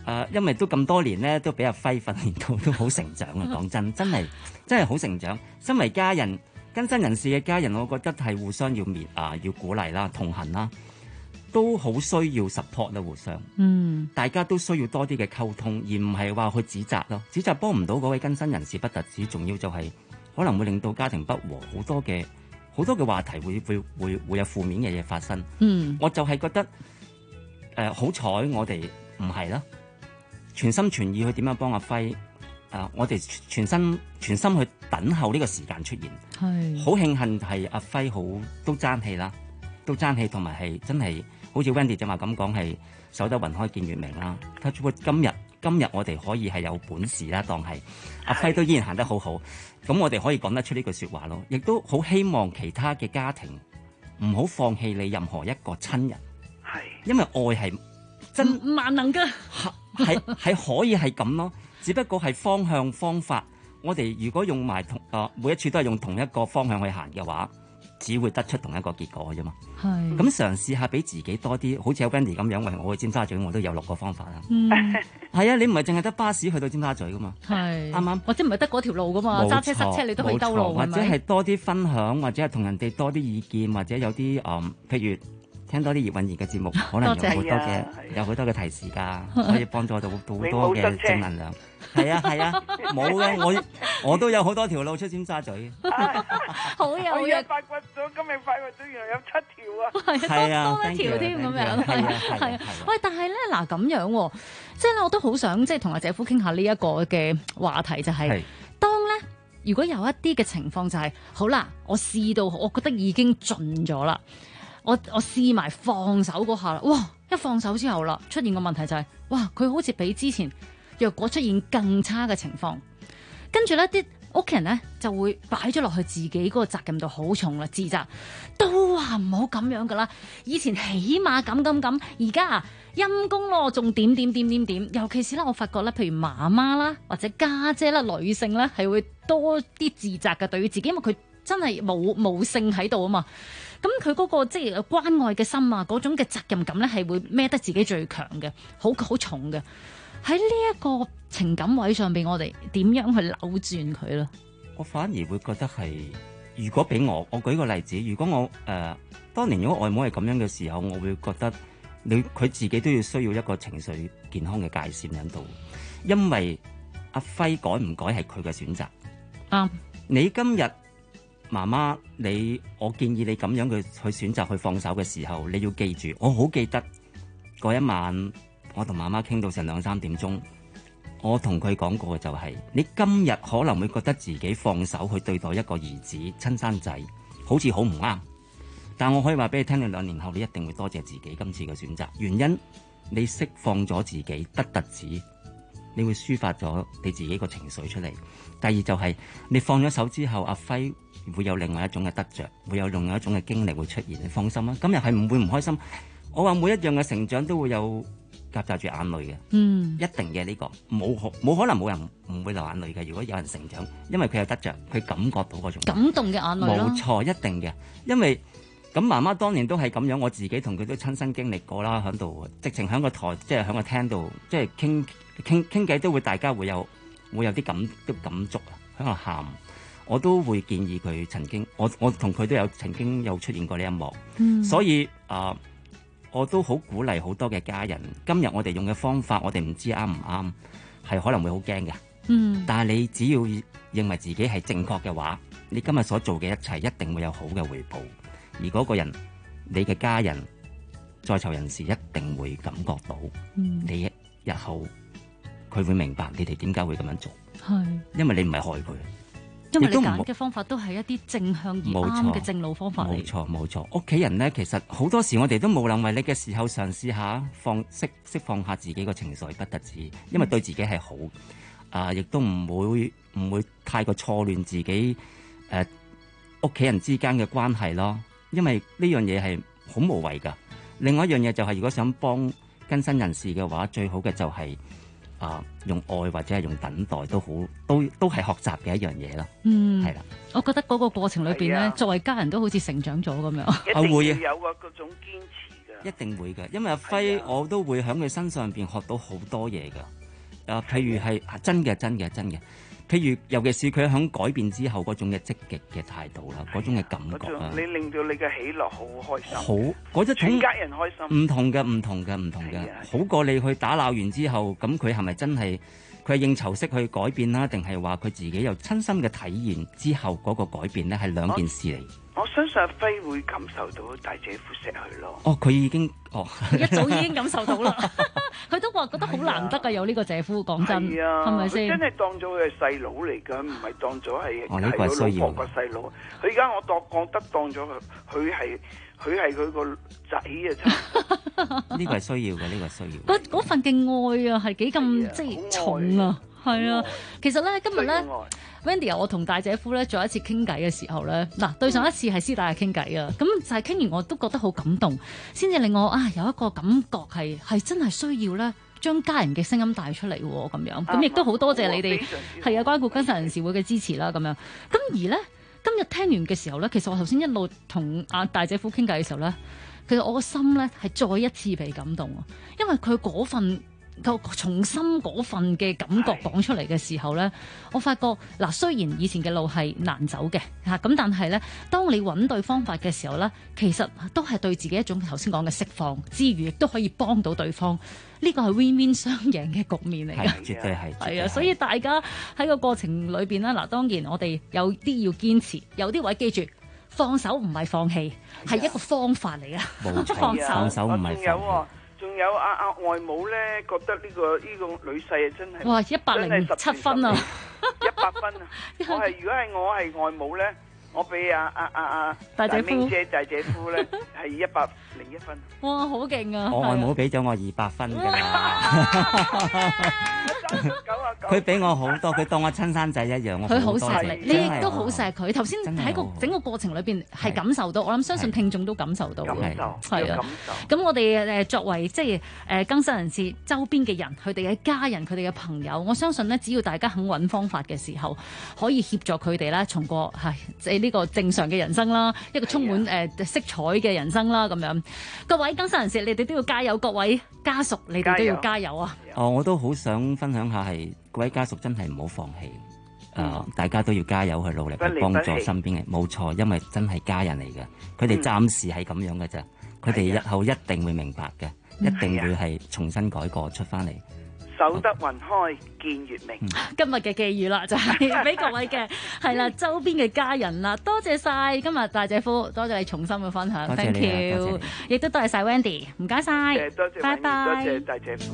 因為都咁多年咧，都俾阿輝訓練到都好成長啊！講真係好成長。身為家人，更新人士嘅家人，我覺得係互相要鼓勵啦、同行啦，都好需要 support 啦，互相。大家都需要多啲嘅溝通，而唔係話去指責咯。指責幫唔到嗰位更新人士，不特止，仲要就係可能會令到家庭不和，好多嘅話題會有負面嘅嘢發生。我就係覺得好彩我哋唔係啦，全心全意去點樣幫阿輝。我哋全心去等候呢個時間出現。好慶幸係阿輝都爭氣啦，同埋係真係好似 Wendy 正話咁講，係守得雲開見月明啦。今日我哋可以係有本事啦，當係阿輝都依然行得好好，咁我哋可以講得出呢句説話咯。亦都好希望其他嘅家庭唔好放棄你任何一個親人，因為愛係真萬能㗎， 係可以係咁咯。只不過係方法，我哋如果用埋每一次都係用同一個方向去行嘅話，只會得出同一個結果啫嘛。咁嘗試下俾自己多啲，好似有 Wendy 咁樣，喂，我去尖沙咀我都有6個方法啦。係啊，你唔係淨係得巴士去到尖沙咀噶嘛？啱啱？ 或者唔係得嗰條路噶嘛？揸車塞車你都可以兜路， 或者係多啲分享，或者係同人哋多啲意見，或者有啲譬如聽多啲葉韻儀嘅節目，可能有好多嘅提示㗎，可以幫助到好多嘅正能量。係啊，冇嘅，我都有好多條路出尖沙咀。 好有我發掘咗，今日發掘咗原來有7條係啊，多一條添咁樣。係啊，喂，但係咧嗱咁樣，即係咧我都好想即係同阿姐夫傾下呢一個嘅話題，就係當咧如果有一啲嘅情況就係好啦，我試到我覺得已經盡咗啦。我試埋放手嗰下啦，哇！一放手之後啦，出現個問題就係，哇！佢好似比之前若果出現更差嘅情況，跟住咧啲屋企人咧就會擺咗落去自己嗰個責任度好重啦，自責都話唔好咁樣噶啦，以前起碼咁，而家啊陰公咯，仲點，尤其是咧我發覺咧，譬如媽媽啦或者家姐啦，女性咧係會多啲自責嘅，對於自己，因為佢真係冇性喺度啊嘛。咁佢嗰個即係關愛嘅心啊，嗰種嘅責任感咧，係會孭得自己最強嘅，好重嘅。喺呢一個情感位上邊，我哋點樣去扭轉佢咧？ 我反而會覺得係，如果俾我舉個例子，如果我當年如果外母係咁樣嘅時候，我會覺得佢自己都要需要一個情緒健康嘅界線喺度，因為阿輝改唔改係佢嘅選擇。你今日。媽媽，我建議你咁樣去選擇去放手嘅時候，你要記住，我好記得嗰一晚，我同媽媽傾到成2、3點鐘，我同佢講過嘅就係，你今日可能會覺得自己放手去對待一個兒子親生仔，好似好唔啱，但我可以話俾你聽，你2年後你一定會多謝自己今次嘅選擇，原因你釋放咗自己，不特止，你會抒發咗你自己個情緒出嚟。第二就係你放咗手之後，阿輝會有另外一種嘅得着，會有另外一種嘅經歷會出現。你放心啦，今日係唔會唔開心。我話每一樣嘅成長都會有夾雜住眼淚嘅，一定嘅呢個冇可能冇人唔會流眼淚嘅。如果有人成長，因為佢有得着，佢感覺到嗰種感動嘅眼淚咯。 冇錯，一定嘅，因為咁媽媽當年都係咁樣，我自己同佢都親身經歷過啦，喺度直情喺個台，即係喺個廳度，即係傾偈都會，大家會有啲感觸啊，喺度喊。我都會建議佢曾經，我同佢都有曾經有出現過呢一幕，所以我都好鼓勵好多嘅家人。今日我哋用嘅方法，我哋唔知啱唔啱，係可能會好驚嘅。但係你只要認為自己係正確嘅話，你今日所做嘅一切一定會有好嘅回報。而嗰個人，你嘅家人、在囚人士一定會感覺到，你日後佢會明白你哋點解會咁樣做。係，因為你唔係害佢。 因為你揀嘅方法都係一啲正向而啱嘅正路方法嚟。 冇錯，屋企人咧，其實好多時我哋都無能為力嘅時候，嘗試下釋放下自己個情緒，不特止，因為對自己係好，亦都唔會太過錯亂自己屋企人之間嘅關係咯。因為呢樣嘢係好無謂噶。另外一樣嘢就係，如果想幫更新人士嘅話，最好嘅就係用愛或者係用等待都好，都係學習嘅一樣嘢啦。係啦。 我覺得嗰個過程裏邊咧，作為家人都好似成長咗咁樣。 一定要有嗰種堅持㗎。 一定會嘅，因為阿輝我都會喺佢身上邊學到好多嘢㗎。譬如係真嘅。譬如尤其是佢喺改變之後嗰種嘅積極嘅態度啦，嗰種嘅感覺啊， 你令到你嘅喜樂好開心， 好嗰一種全家人開心， 唔同嘅，好過你去打鬧完之後，咁佢係咪真係佢係應酬式去改變啦，定係話佢自己有親身嘅體驗之後嗰個改變呢？係兩件事嚟。 我相信阿輝會感受到大姐夫錫佢咯。 佢已經一早已經感受到啦。佢都話覺得好難得㗎，有呢個姐夫，講真，係咪先？ 佢真係當咗佢係細佬嚟㗎，唔係當咗係呢個係需要老婆個細佬。佢而家我覺得當咗佢係佢個仔啊！真呢個係需要嘅，呢個係需要。 嗰份嘅愛啊，係幾咁即係重啊！係啊，其實咧今日咧 ，Wendy 我同大姐夫咧再一次傾偈嘅時候咧，嗱對上一次係私底下傾偈啊，咁就係傾完我都覺得好感動，先至令我有一個感覺係真係需要咧將家人嘅聲音帶出嚟喎，咁樣，咁亦都好多謝你哋係關顧更生人士會嘅支持啦，咁樣，咁而咧今日聽完嘅時候咧，其實我頭先一路同阿大姐夫傾偈嘅時候咧，其實我個心咧係再一次被感動啊，因為佢嗰份重新嗰份嘅感覺講出嚟嘅時候呢，我發覺嗱，雖然以前嘅路係難走嘅嚇，咁但係呢，當你揾對方法嘅時候呢，其實都係對自己一種頭先講嘅釋放之餘，亦都可以幫到對方。呢個係 win-win 雙贏嘅局面嚟嘅， 絕對係。 係啊，所以大家喺個過程裏邊呢，嗱，當然我哋有啲要堅持，有啲位記住放手唔係放棄，係一個方法嚟嘅。 冇錯，放手唔係放棄。 仲有阿外母咧，覺得呢個女婿真係哇107分啊 ，100分啊！如果係我係外母咧，我俾大姐夫咧係101分。 哇，好勁啊！ 我外母俾咗我200分㗎啦。佢俾我好多，佢當我親生仔一樣。 佢好錫你，你亦都好錫佢。頭先喺整個過程裏邊係感受到，我諗相信聽眾都感受到嘅。係啊，咁我哋作為即係更生人士周邊嘅人，佢哋嘅家人、佢哋嘅朋友，我相信呢，只要大家肯揾方法嘅時候，可以協助佢哋咧，重過即係呢個正常嘅人生啦，一個充滿色彩嘅人生啦，咁樣。各位更生人士，你哋都要加油，各位家屬，你哋都要加油啊！ 我都好想分享下係各位家屬真係唔好放棄，大家都要加油去努力去幫助身邊嘅，冇錯，因為真係家人嚟嘅，佢哋暫時係咁樣嘅啫，佢哋日後一定會明白嘅，一定會係重新改過出翻嚟。 守得雲開見月明。 今日嘅寄語啦，就係俾各位嘅係啦，周邊嘅家人啦，多謝晒今日大姐夫，多謝你重新嘅分享 ，thank you， 亦都多謝晒 Wendy， 唔該晒， 多謝，拜拜，多謝大姐夫。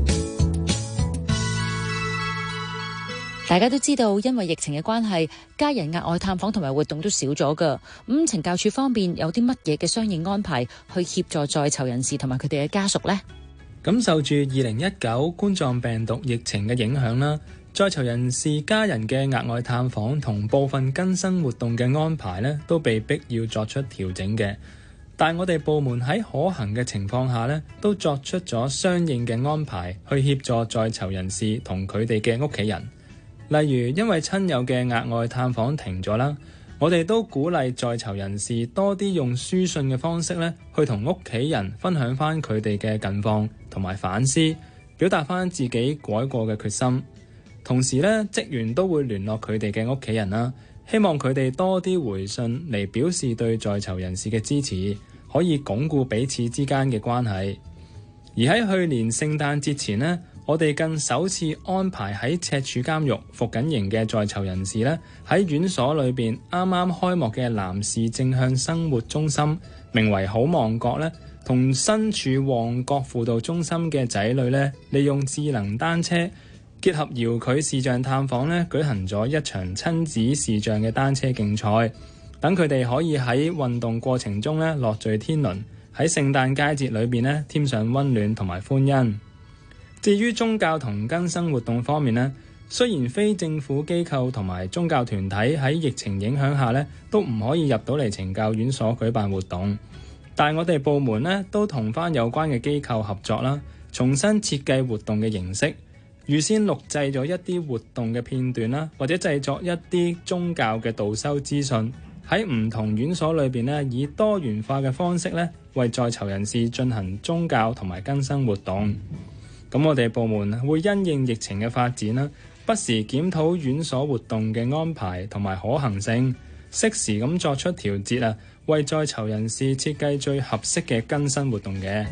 大家都知道，因為疫情嘅關係，家人額外探訪同埋活動都少咗㗎。懲教署方面有啲乜嘢嘅相應安排去協助在囚人士同埋佢哋嘅家屬呢？ 咁受住2019冠狀病毒疫情嘅影響啦，在囚人士家人嘅額外探訪同部分更生活動嘅安排呢，都被迫要作出調整嘅。但我哋部門喺可行嘅情況下呢，都作出咗相應嘅安排去協助在囚人士同佢哋嘅屋企人。例如因為親友嘅額外探訪停咗啦，我哋都鼓勵在囚人士多啲用書信嘅方式咧，去同屋企人分享翻佢哋嘅近況同埋反思，表達翻自己改過嘅決心。同時咧，職員都會聯絡佢哋嘅屋企人啦，希望佢哋多啲回信嚟表示對在囚人士嘅支持，可以鞏固彼此之間嘅關係。而喺去年聖誕節前呢，我哋更首次安排喺赤柱監獄服緊刑嘅在囚人士咧，喺院所裏邊啱啱開幕嘅男士正向生活中心，名為好望角咧，同身處旺角輔導中心嘅仔女咧，利用智能單車結合遙距視像探訪咧，舉行咗一場親子視像嘅單車競賽，等佢哋可以喺運動過程中咧樂聚天倫，喺聖誕佳節裏邊咧添上溫暖同埋歡欣。至於宗教同更生活動方面呢，雖然非政府機構同埋宗教團體喺疫情影響下呢都唔可以入到嚟懲教院所舉辦活動，但我哋部門呢都同翻有關嘅機構合作啦，重新設計活動嘅形式，預先錄製咗一啲活動嘅片段啦，或者製作一啲宗教嘅導修資訊，喺唔同院所裏邊呢以多元化嘅方式呢為在囚人士進行宗教同埋更生活動。咁我哋部門會因應疫情嘅發展啦，不時檢討院所活動嘅安排同埋可行性，適時咁作出調節啊，為在囚人士設計最合適嘅更生活動嘅。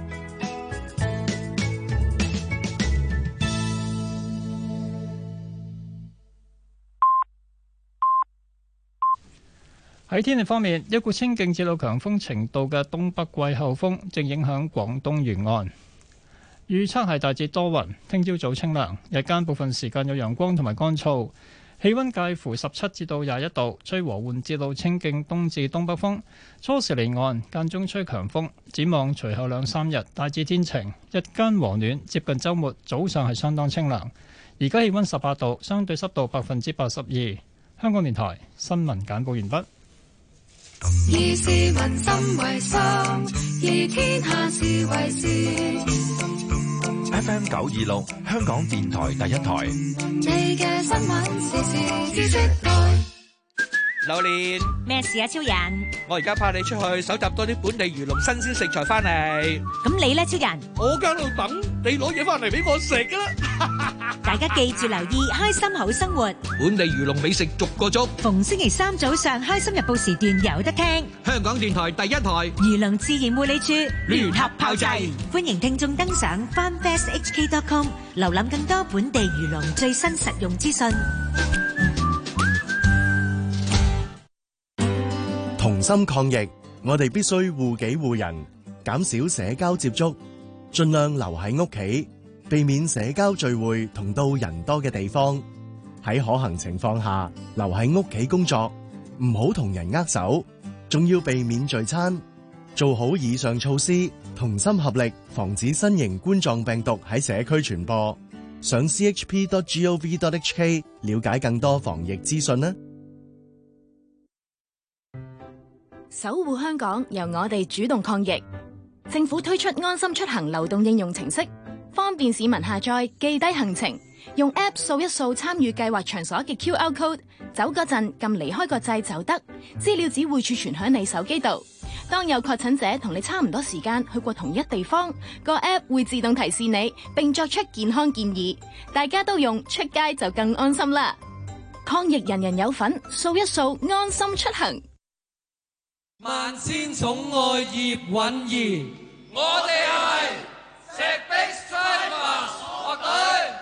喺天氣方面，一股清勁至到強風程度嘅東北季候風正影響廣東沿岸。預測係大致多雲，聽朝早清涼，日間部分時間有陽光同埋乾燥，氣溫介乎17至到21度，吹和緩至到清勁東至東北風，初時離岸，間中吹強風。展望隨後2-3日大致天晴，日間和暖，接近週末早上係相當清涼。而家氣溫18度，相對濕度82%。香港電台新聞簡報完畢。 以市民心為心，以天下事為事。 FM 926，香港電台第一台。 你嘅新聞時事知識台。 榴蓮咩事啊，超人？ 我而家派你出去搜集多啲本地漁農新鮮食材翻嚟。 咁你呢，超人？ 我喺度等你攞嘢翻嚟俾我食㗎啦。 大家記住留意開心好生活， 本地漁農美食逐個捉。 逢星期3早上開心日報時段有得聽。 香港電台第一台漁農自然護理處聯合炮製，歡迎聽眾登上 farmfesthk.com 瀏覽更多本地漁農最新實用資訊。 同心抗疫，我哋必須護己護人，減少社交接觸，盡量留喺屋企，避免社交聚會同到人多嘅地方。喺可行情況下，留喺屋企工作，唔好同人握手，仲要避免聚餐。做好以上措施，同心合力，防止新型冠狀病毒喺社區傳播。上 chp.gov.hk 了解更多防疫資訊啦。 守護香港，由我哋主動抗疫。政府推出安心出行流動應用程式，方便市民下載記低行程，用 App 掃一掃參與計劃場所嘅 QR code， 走嗰陣撳離開個掣就得，資料只會儲存喺你手機度。當有確診者同你差唔多時間去過同一地方，個 App 會自動提示你，並作出健康建議。大家都用，出街就更安心啦。抗疫人人有份，掃一掃安心出行。 萬千寵愛葉韻儀，我哋係石壁西馬樂隊。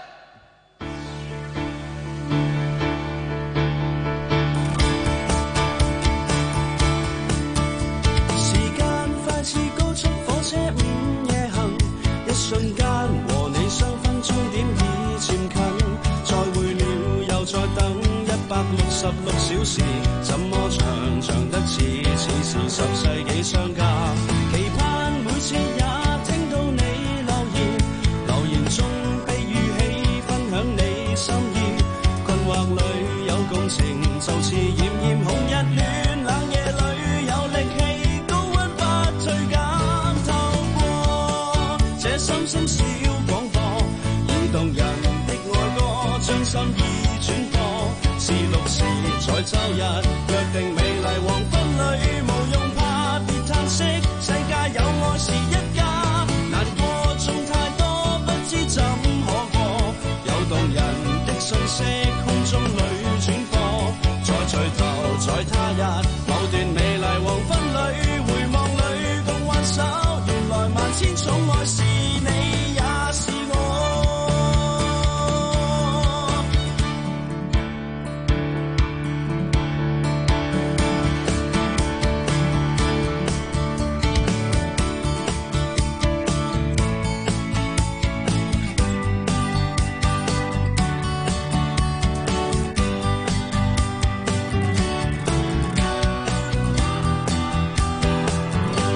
時間快似高速火車午夜行，一瞬間和你相分終點已漸近，再會了又再等166小時，怎麼長得似10世紀相隔，期盼每次也聽到你留言中被語氣分享你心意，困惑裏有共情，就似炎炎紅日暖冷夜裏有力氣，高溫不退減，透過這心聲小廣播，以動人的愛歌將心意轉播，是6時在週日約定美麗黃昏裏，無用怕別嘆息，世界有愛是一家，難過總太多不知怎可過，有動人的訊息空中裏轉播，再聚頭在他日某段美麗黃昏裏，回望裏共挽手，原來萬千寵愛是你也是我。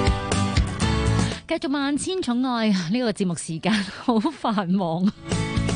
繼續萬千寵愛呢個節目時間好繁忙，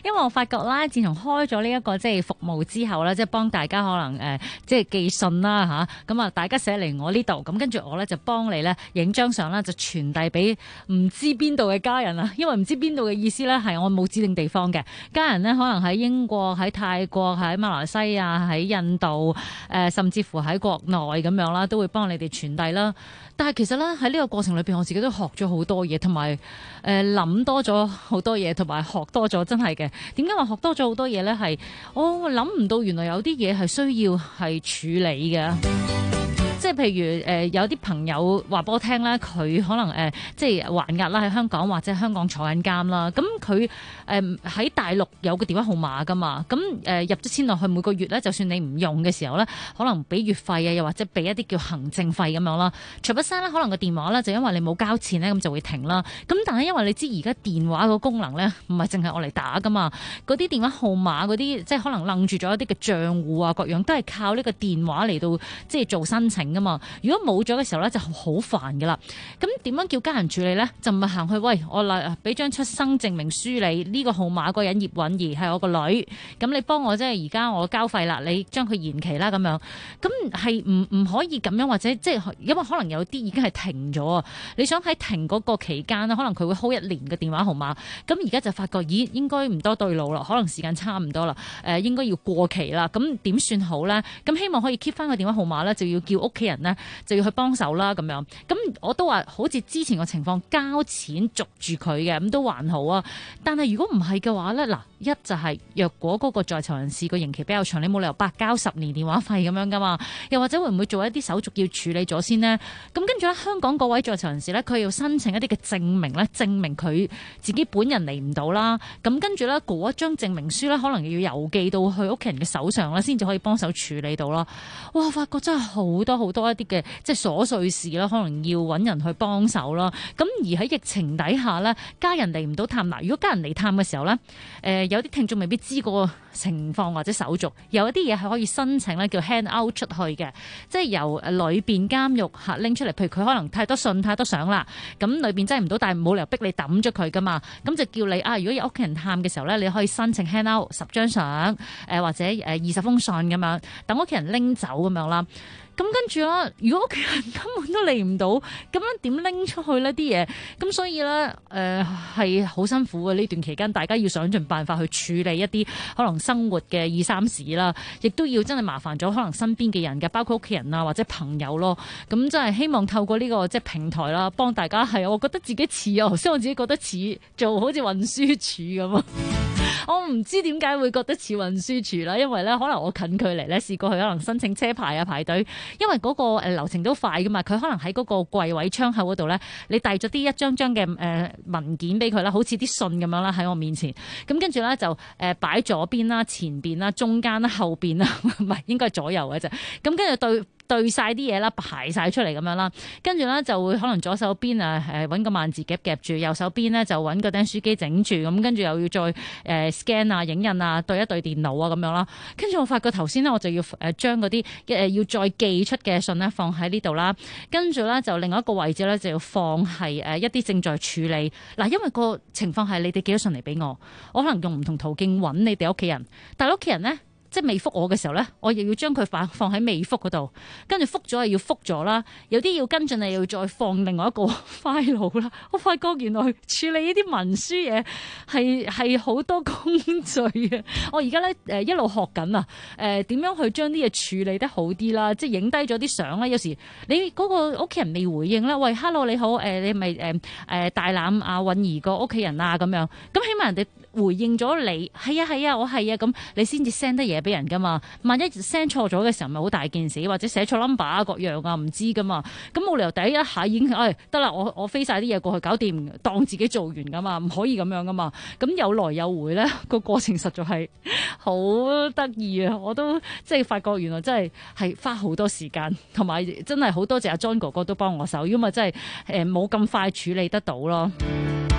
因為我發覺啦，自從開咗呢一個即係服務之後咧，即係幫大家可能即係寄信啦嚇，咁啊大家寫嚟我呢度，咁跟住我咧就幫你咧影張相啦，就傳遞俾唔知邊度嘅家人啊。因為唔知邊度嘅意思咧係我冇指定地方嘅家人咧，可能喺英國、喺泰國、喺馬來西亞、喺印度甚至乎喺國內咁樣啦，都會幫你哋傳遞啦。但係其實咧喺呢個過程裏邊，我自己都學咗好多嘢，同埋諗多咗好多嘢，同埋學多咗，真係嘅。點解話學多咗好多嘢咧？係我諗唔到，原來有啲嘢係需要係處理嘅。即係譬如有啲朋友話俾我聽咧，佢可能即係還押啦喺香港或者香港坐緊監啦。咁佢喺大陸有個電話號碼噶嘛。咁入咗錢落去，每個月咧，就算你唔用嘅時候咧，可能俾月費啊，又或者俾一啲叫行政費咁樣啦。除不生咧，可能個電話咧就因為你冇交錢咧，咁就會停啦。咁但係因為你知而家電話個功能咧，唔係淨係我嚟打噶嘛。嗰啲電話號碼嗰啲，即係可能楞住咗一啲嘅賬戶啊，各樣都係靠呢個電話嚟到即係做申請噶嘛。如果冇咗嘅時候咧，就好煩噶啦。咁點樣叫家人處理咧？就唔係行去喂，我嚟俾張出生證明書你，呢個號碼個人葉韻儀係我個女，咁你幫我即係而家我交費啦，你將佢延期啦咁樣。咁係唔可以咁樣，或者即係因為可能有啲已經係停咗啊。你想喺停嗰個期間咧，可能佢會 hold 1年嘅電話號碼。咁而家就發覺咦，應該唔多對路啦，可能時間差唔多啦，應該要過期啦。咁點算好咧？咁希望可以 keep 翻個電話號碼咧，就要叫屋企人咧就要去幫手啦咁樣。咁我都話好似之前個情況交錢續住佢嘅，咁都還好啊。但係如果唔係嘅話咧，嗱，一就係若果嗰個在囚人士個刑期比較長，你冇理由白交10年電話費咁樣噶嘛。又或者會唔會做一啲手續要處理咗先呢？咁跟住咧，香港嗰位在囚人士咧，佢要申請一啲嘅證明咧，證明佢自己本人嚟唔到啦。咁跟住咧，嗰一張證明書咧，可能要郵寄到去屋企人嘅手上咧，先至可以幫手處理到啦。哇！發覺真係好多好多一啲嘅即係瑣碎事啦，可能要揾人去幫手啦。咁而喺疫情底下咧，家人嚟唔到探嗱，如果家人嚟探嘅時候咧，有啲聽眾未必知個情況或者手續，有一啲嘢係可以申請咧，叫 hand out 出去嘅，即係由裏邊監獄嚇拎出嚟。譬如佢可能太多信太多相啦，咁裏邊擠唔到，但係冇理由逼你抌咗佢噶嘛。咁就叫你啊，如果有屋企人探嘅時候咧，你可以申請 hand out 10張相，或者20封信咁樣，等屋企人拎走咁樣啦。咁跟住啦，如果屋企人根本都嚟唔到，咁樣點拎出去呢啲嘢？咁所以咧，係好辛苦嘅呢段期間，大家要想盡辦法去處理一啲可能生活嘅2、3事啦，亦都要真係麻煩咗可能身邊嘅人嘅，包括屋企人啊或者朋友咯。咁真係希望透過呢個即係平台啦，幫大家係，我覺得自己似啊，頭先我自己覺得似做好似運輸署咁啊。我唔知點解會覺得似運輸署啦，因為咧可能我近距離咧試過去可能申請車牌啊排隊，因為嗰個流程都快噶嘛，佢可能喺嗰個櫃位窗口嗰度咧，你遞咗啲一張張嘅文件俾佢啦，好似啲信咁樣啦喺我面前，咁跟住咧就擺左邊啦、前邊啦、中間啦、後邊啦，唔係應該係左右嘅啫，咁跟住對晒啲嘢啦，排晒出嚟咁樣啦，跟住咧就會可能左手邊揾個萬字夾夾住，右手邊咧就揾個釘書機整住，咁跟住又要再scan 啊、影印啊、對一對電腦啊咁樣啦。跟住我發覺頭先咧，我就要將嗰啲要再寄出嘅信咧放喺呢度啦，跟住咧就另外一個位置咧就要放係一啲正在處理嗱，因為個情況係你哋寄咗信嚟俾我，我可能用唔同途徑揾你哋屋企人，但係屋企人咧，即係未覆我嘅時候咧，我又要將佢放喺未覆嗰度，跟住覆咗又要覆咗啦，有啲要跟進又要再放另外一個 file 啦。我發覺原來處理呢啲文書嘢係好多工序嘅。我而家咧一路學緊啊，點樣去將啲嘢處理得好啲啦，即係影低咗啲相啦。有時你嗰個屋企人未回應啦，喂 hello 你好，你係咪大欖阿韻儀個屋企人啊咁樣，咁起碼人哋回應咗你係啊我係啊，咁你先至 send 得嘢俾人噶嘛。萬一 send 錯咗嘅時候咪好大件事，或者寫錯 number 啊各樣啊唔知噶嘛，咁冇理由第一下已經得啦，我飛晒啲嘢過去搞掂，當自己做完噶嘛，唔可以咁樣噶嘛。咁有來有回咧，個過程實在係好得意啊！我都即係發覺原來真係花好多時間，同埋真係好多謝阿 John 哥哥都幫我手，因為真係冇咁快處理得到咯。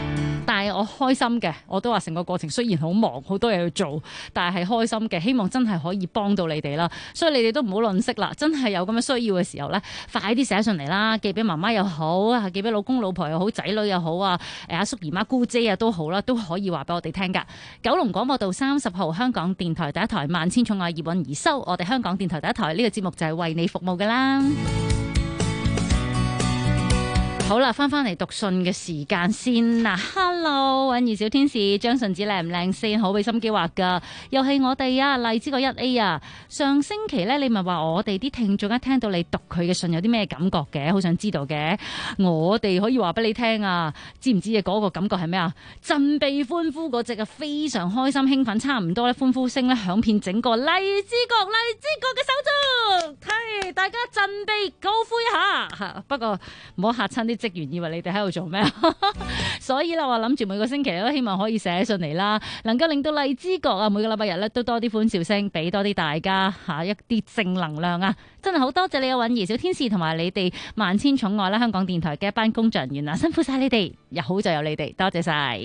但係我開心嘅，我都話成個過程雖然好忙，好多嘢要做，但係開心嘅，希望真係可以幫到你哋啦。所以你哋都唔好吝嗇啦，真係有咁嘅需要嘅時候咧，快啲寫信嚟啦，寄俾媽媽又好，寄俾老公老婆又好，仔女又好啊，阿叔姨媽姑姐啊都好啦，都可以話俾我哋聽㗎。九龍廣播道30號香港電台第一台萬千寵愛葉韻儀收，我哋香港電台第一台呢個節目就係為你服務㗎啦。好啦，翻嚟讀信嘅時間先嗱 ，Hello， 韻儀小天使，張信紙靚唔靚先？好俾心機畫噶，又係我哋啊，荔枝個 1A 啊。上星期咧，你咪話我哋啲聽眾一聽到你讀佢嘅信有啲咩感覺嘅，好想知道嘅。我哋可以話俾你聽啊，知唔知啊？嗰個感覺係咩啊？振臂歡呼嗰隻啊，非常開心興奮，差唔多咧歡呼聲咧響遍整個荔枝角嘅手足，係大家振臂高呼一下。不過唔好嚇親啲職員以為你哋喺度做咩，所以啦，我諗住每個星期都希望可以寫信嚟啦，能夠令到荔枝角啊每個禮拜日咧都多啲歡笑聲，俾多啲大家一啲正能量啊！真係好多謝你啊，韻儀小天使同埋你哋萬千寵愛啦，香港電台嘅一班工作人員啊，辛苦晒你哋，有好就有你哋，多謝晒。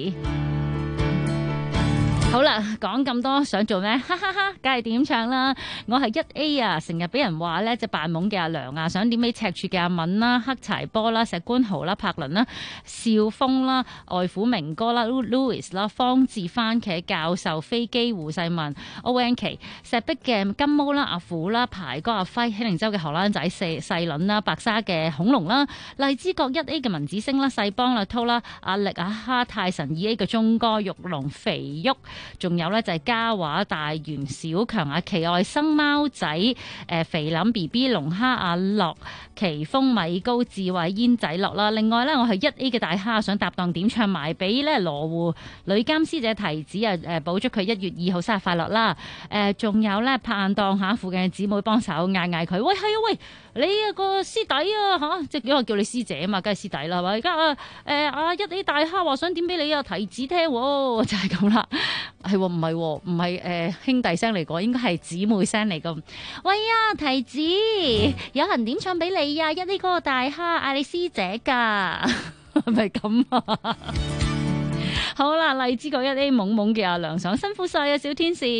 好啦，講咁多想做咩？哈哈哈，梗係點唱啦！我係1A 啊，成日俾人話咧，隻扮懵嘅阿梁啊，想點俾赤柱嘅阿敏啦、黑柴波啦、石官豪啦、柏倫啦、邵峰啦、外父明哥啦、Louis 啦、方志番茄教授、飛機胡世文、ONK、石壁嘅金毛啦、阿虎啦、排哥阿輝、喜靈洲嘅荷蘭仔細倫啦、白沙嘅恐龍啦、荔枝角1A 嘅文子星啦、細邦啦、濤啦、阿力阿哈、泰神2A 嘅鐘哥、玉龍肥沃。仲有咧就係嘉華、大元、小強、阿奇愛生貓仔、肥林 BB 龍蝦、阿樂、奇峰、米高、智慧煙仔樂啦。另外咧，我係1A 嘅大蝦，想搭檔點唱埋俾咧羅湖女監師姐提子啊！補祝佢1月2號生日快樂啦！仲有咧拍硬檔嚇附近嘅姊妹幫手嗌嗌佢，喂係啊喂！你個師弟啊嚇，即係如果叫你師姐啊嘛，梗係師弟啦係咪？而家阿1A 大蝦話想點俾你啊提子聽喎，就係咁啦。係喎，唔係兄弟聲嚟講，應該係姊妹聲嚟㗎。喂啊，提子，有人點唱俾你啊？1A 嗰個大蝦嗌你師姐㗎，係咪咁啊？好啦，荔枝角1A 懵懵嘅阿梁想辛苦晒啊，小天使。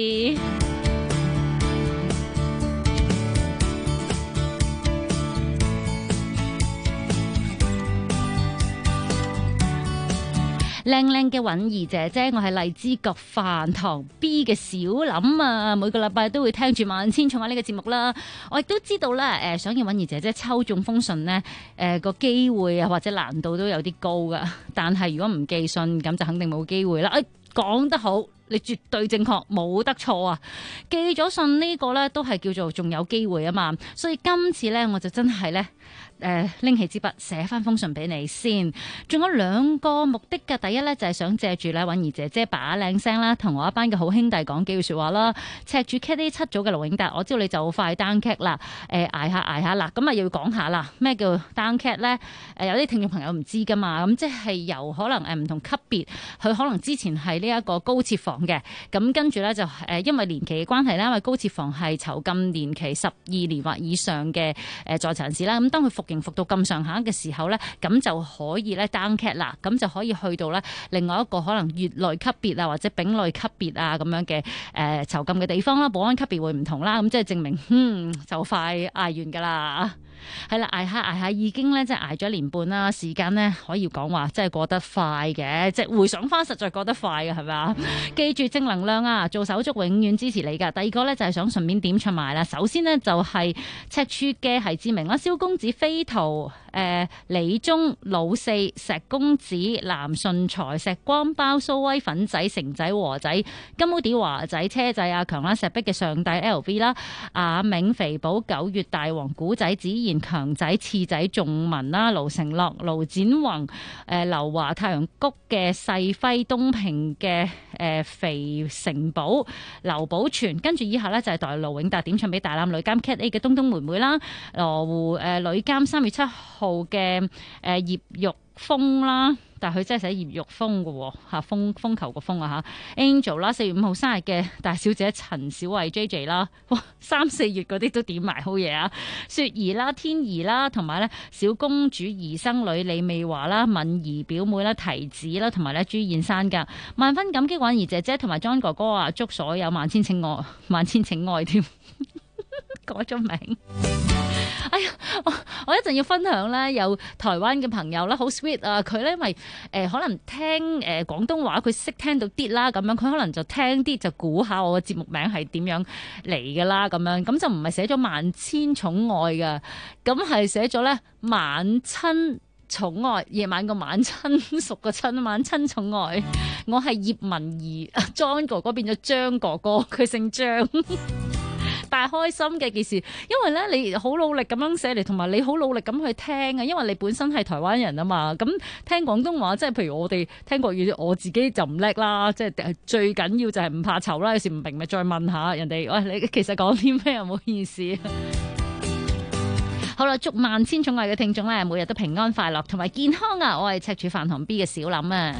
靚靚嘅韻儀姐姐，我係荔枝角飯堂 B 嘅小林啊，每個禮拜都會聽住萬千寵愛呢個節目啦。我亦都知道咧，想要韻儀姐姐抽中封信呢，個機會啊或者難度都有啲高噶。但係如果唔寄信，咁就肯定冇機會啦。講得好，你絕對正確，冇得錯啊！寄咗信呢個呢，都係叫做仲有機會啊嘛。所以今次呢，我就真係呢。拎起支筆寫翻封信俾你先，仲有2個目的嘅。第一呢，就係想借住咧韻儀姐姐把靚聲啦，同我一班嘅好兄弟講幾句説話啦。赤柱 Cat A 7組嘅盧永達，我知道你就快 down cat 啦，捱下啦，咁啊又要講下啦。咩叫 down cat 呢？有啲聽眾朋友唔知噶嘛，咁即係由可能唔同級別，佢可能之前係呢一個高設防嘅，咁跟住呢，就因為年期嘅關係啦，因為高設防係囚禁年期12年或以上嘅在囚人士啦，咁當佢服刑服到咁上下嘅時候咧，咁就可以咧 down cat 啦，咁就可以去到咧另外一個可能乙類級別啊或者丙類級別啊咁樣嘅囚禁嘅地方啦，保安級別會唔同啦，咁即係證明就快捱完噶啦。係啦，捱下已經咧，即係捱咗1年半啦。時間咧可以講話，真係過得快嘅，即係回想翻，實在過得快嘅，係咪啊？記住正能量啊！做手足永遠支持你噶。第二個咧就係想順便點出埋啦。首先呢，就係赤柱嘅係志明啦，蕭公子、飛圖、李忠、老四、石公子、藍順才、石光包、蘇威、粉仔、成仔、和仔、金毛啲華仔、車仔阿強啦、石壁嘅上帝 LV 啦、阿明、肥寶、9月大王、古仔、子賢、強仔、次仔、仲文啦、盧成樂、盧展宏、劉華、太陽谷嘅細輝、東平嘅肥城堡、劉寶全，跟住以下呢，就係代盧永達點唱俾大欖女監 Cat A 嘅東東妹妹啦，羅湖女監3月7號嘅葉玉峰啦。 但係佢真係寫葉玉峰嘅喎嚇，風球個風啊嚇。Angel 啦，4月5號生日嘅大小姐陳小慧 JJ 啦，哇3、4月嗰啲都點埋好嘢啊！雪兒啦、天兒啦，同埋咧小公主兒生女李美華啦、敏兒表妹啦、提子啦，同埋咧朱燕珊噶，萬分感激婉兒姐姐同埋 John 哥哥啊，祝所有萬千請愛添，改咗名。哎呀，我一陣要分享咧，有台灣嘅朋友啦，好 sweet 啊！佢咧因為可能聽廣東話，佢識聽到啲啦，咁樣佢可能就聽啲就估下我嘅節目名係點樣嚟㗎啦，咁樣咁就唔係寫咗萬千寵愛㗎，咁係寫咗咧晚親寵愛，夜晚個晚親熟個親晚親寵愛。我係葉文儀 ，John 哥哥變咗張哥哥，佢姓張。但係開心嘅件事，因為咧你好努力咁樣寫嚟，同埋你好努力咁去聽啊，因為你本身係台灣人啊嘛，咁聽廣東話即係譬如我哋聽國語，我自己就唔叻啦，即係最緊要就係唔怕醜啦，有時唔明咪再問下人哋，喂你其實講啲咩，唔好意思。好啦，祝萬千寵愛嘅聽眾咧，每日都平安快樂同埋健康啊！我係赤柱飯堂 B 嘅小林啊。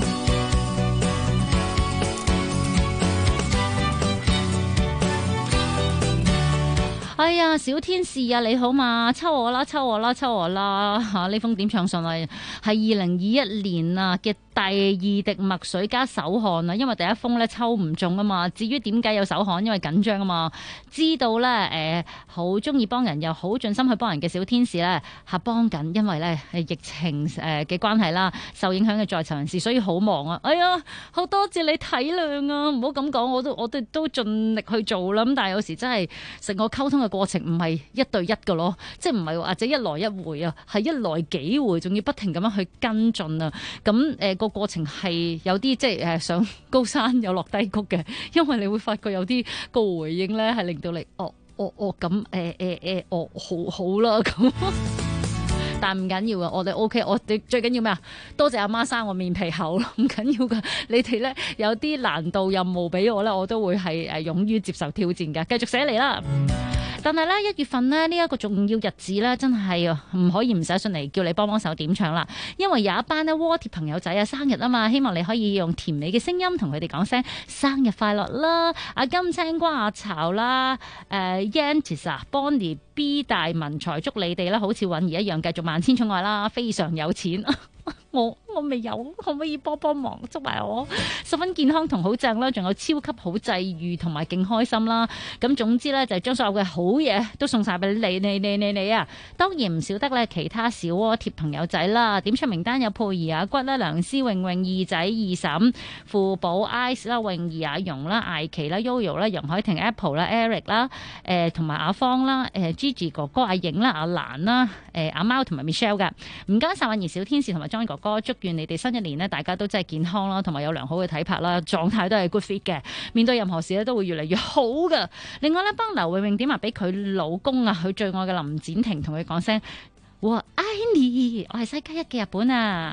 哎呀，小天使啊，你好嘛？抽我啦，抽我啦，抽我啦！嚇、呢封點唱信啊，係2021年啊嘅第2滴墨水加手汗啊，因為第一封咧抽唔中啊嘛。至於點解有手汗，因為緊張啊嘛。知道咧好中意幫人又好盡心去幫人嘅小天使咧係幫緊，因為咧疫情嘅關係啦，受影響嘅在囚人士，所以好忙啊。哎呀，好多謝你體諒啊！唔好咁講，我哋都盡力去做啦。咁但係有時真係成個溝通嘅過程唔係1對1嘅咯，即係唔係或者一來一回啊，係一來幾回，仲要不停咁樣去跟進啊。咁個過程係有啲即係上高山有落低谷嘅，因為你會發覺有啲個回應咧係令到你咁好啦咁。但唔緊要啊，我哋 OK， 我哋最緊要咩啊？多謝阿媽生我面皮厚咯，唔緊要噶。你哋咧有啲難度任務俾我咧，我都會係勇於接受挑戰噶，繼續寫嚟啦。但係咧1月份呢，呢一個重要日子咧，真係唔可以唔寫信嚟叫你幫手點唱啦。因為有一班咧鍋貼朋友仔啊生日啊嘛，希望你可以用甜美嘅聲音同佢哋講聲生日快樂啦。阿金青瓜、阿巢啦、Yantis 啊、Bonnie、B 大文才，祝你哋啦，好似允兒一樣繼續萬千寵愛啦，非常有錢。我未有，可唔可以幫忙祝埋我十分健康同好正啦，仲有超級好際遇同埋勁開心啦。咁總之咧就係將所有嘅好嘢都送晒俾你啊！當然唔少得咧其他小鍋貼朋友仔啦。點出名單有佩兒阿骨啦、梁思穎、二仔、二嬸、富寶、Ice 啦、泳兒、阿容啦、艾琪啦、Yoyo 啦、楊海婷、Apple 啦、Eric 啦、同埋阿芳啦、Gigi 哥哥、阿影啦、阿蘭啦、阿貓同埋 Michelle 噶。唔該晒允兒小天使同埋 John 哥哥，祝願你哋新一年呢，大家都真係健康啦，同埋有良好嘅體魄啦，狀態都係 good fit 嘅，面對任何事咧都會越嚟越好噶。另外咧，幫劉永永點埋俾佢老公啊，佢最愛嘅林展婷，同佢講聲我愛你，我係西加一嘅日本啊。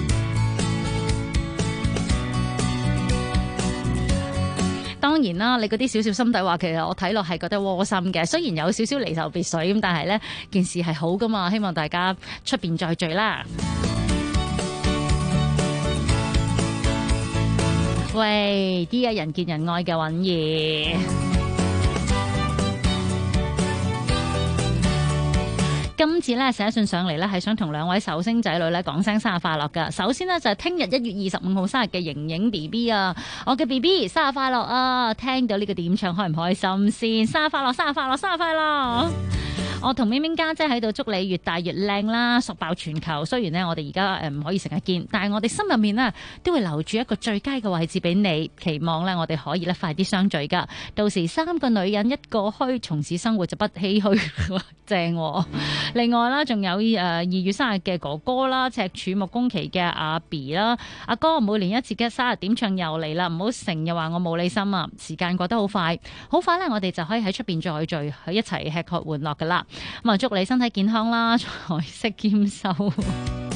當然啦，你嗰啲少少心底話，其實我睇落係覺得窩心嘅。雖然有少少離愁別緒咁，但係呢件事係好噶嘛，希望大家出邊再聚啦。喂，啲啊人見人愛嘅允兒。今次咧寫信上嚟咧，係想同兩位壽星仔女咧講聲生日快樂噶。首先呢，就係聽日1月25號生日嘅瑩瑩 B B 啊，我嘅 B B 生日快樂啊！聽到呢個點唱開唔開心先？生日快樂，生日快樂，生日快樂！我同明明家姐喺度祝你越大越靚啦，索爆全球。雖然呢，我哋而家唔可以成日見，但係我哋心入面呢，都會留住一個最佳嘅位置俾你。期望呢，我哋可以咧快啲相聚噶。到時3個女人1個墟，從此生活就不唏噓。正喎。另外啦，仲有2月生日嘅哥哥啦，赤柱木工期嘅阿 B 啦，阿哥每年一次嘅生日點唱又嚟啦，唔好成日話我冇你心啊！時間過得好快，好快咧，我哋就可以喺出邊再聚，去一齊吃喝玩樂噶啦。咁啊，祝你身體健康啦，財色兼收。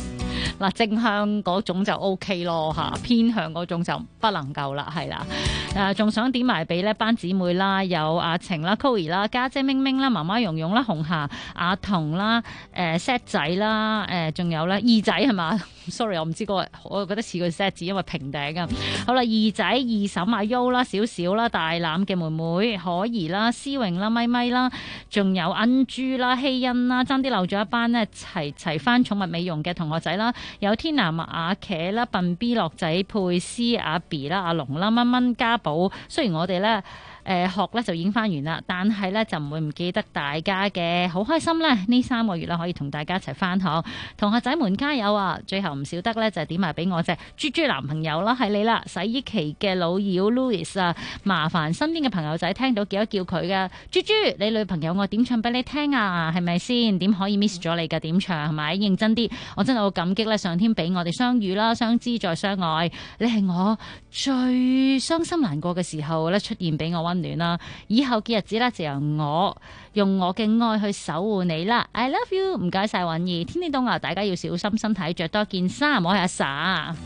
嗱，正向嗰種就 OK 咯嚇，偏向嗰種就不能夠啦，係啦。 仲想點埋俾呢班姊妹啦，有阿晴啦、Chloe 啦、家姐明明啦、媽媽蓉蓉啦、紅霞、阿童啦、set 仔啦、仲有咧二仔係嘛？Sorry， 我唔知我覺得似個 set 字，因為平頂啊。好啦，二仔、二嬸阿 U 啦、少少啦、大欖嘅妹妹可兒啦、思穎啦、咪咪啦，仲有恩珠啦、希欣啦，爭啲漏咗一班呢齊翻寵物美容嘅同學仔啦，有天南阿茄啦、笨 B 樂仔、佩斯、阿 B 啦、阿龍啦、蚊蚊家寶。雖然我哋咧學咧就已經翻完啦，但係咧就唔會唔記得大家嘅，好開心咧！呢3個月啦，可以同大家一齊翻學，同學仔們加油啊！最後唔少得咧就係點埋俾我隻豬豬男朋友啦，係你啦！洗衣期嘅老妖 Louis 啊，麻煩身邊嘅朋友仔聽到叫一叫佢嘅豬豬，你女朋友我點唱俾你聽啊？係咪先？點可以 miss 咗你嘅點唱係咪？認真啲，我真係好感激咧，上天俾我哋相遇啦，相知再相愛，你係我最傷心難過嘅時候咧出現俾我溫暖啦，以後嘅日子咧就由我用我嘅愛去守護你啦。I love you， 唔該晒允兒。天氣凍啊，大家要小心身體，着多件衫。我係阿 Sa。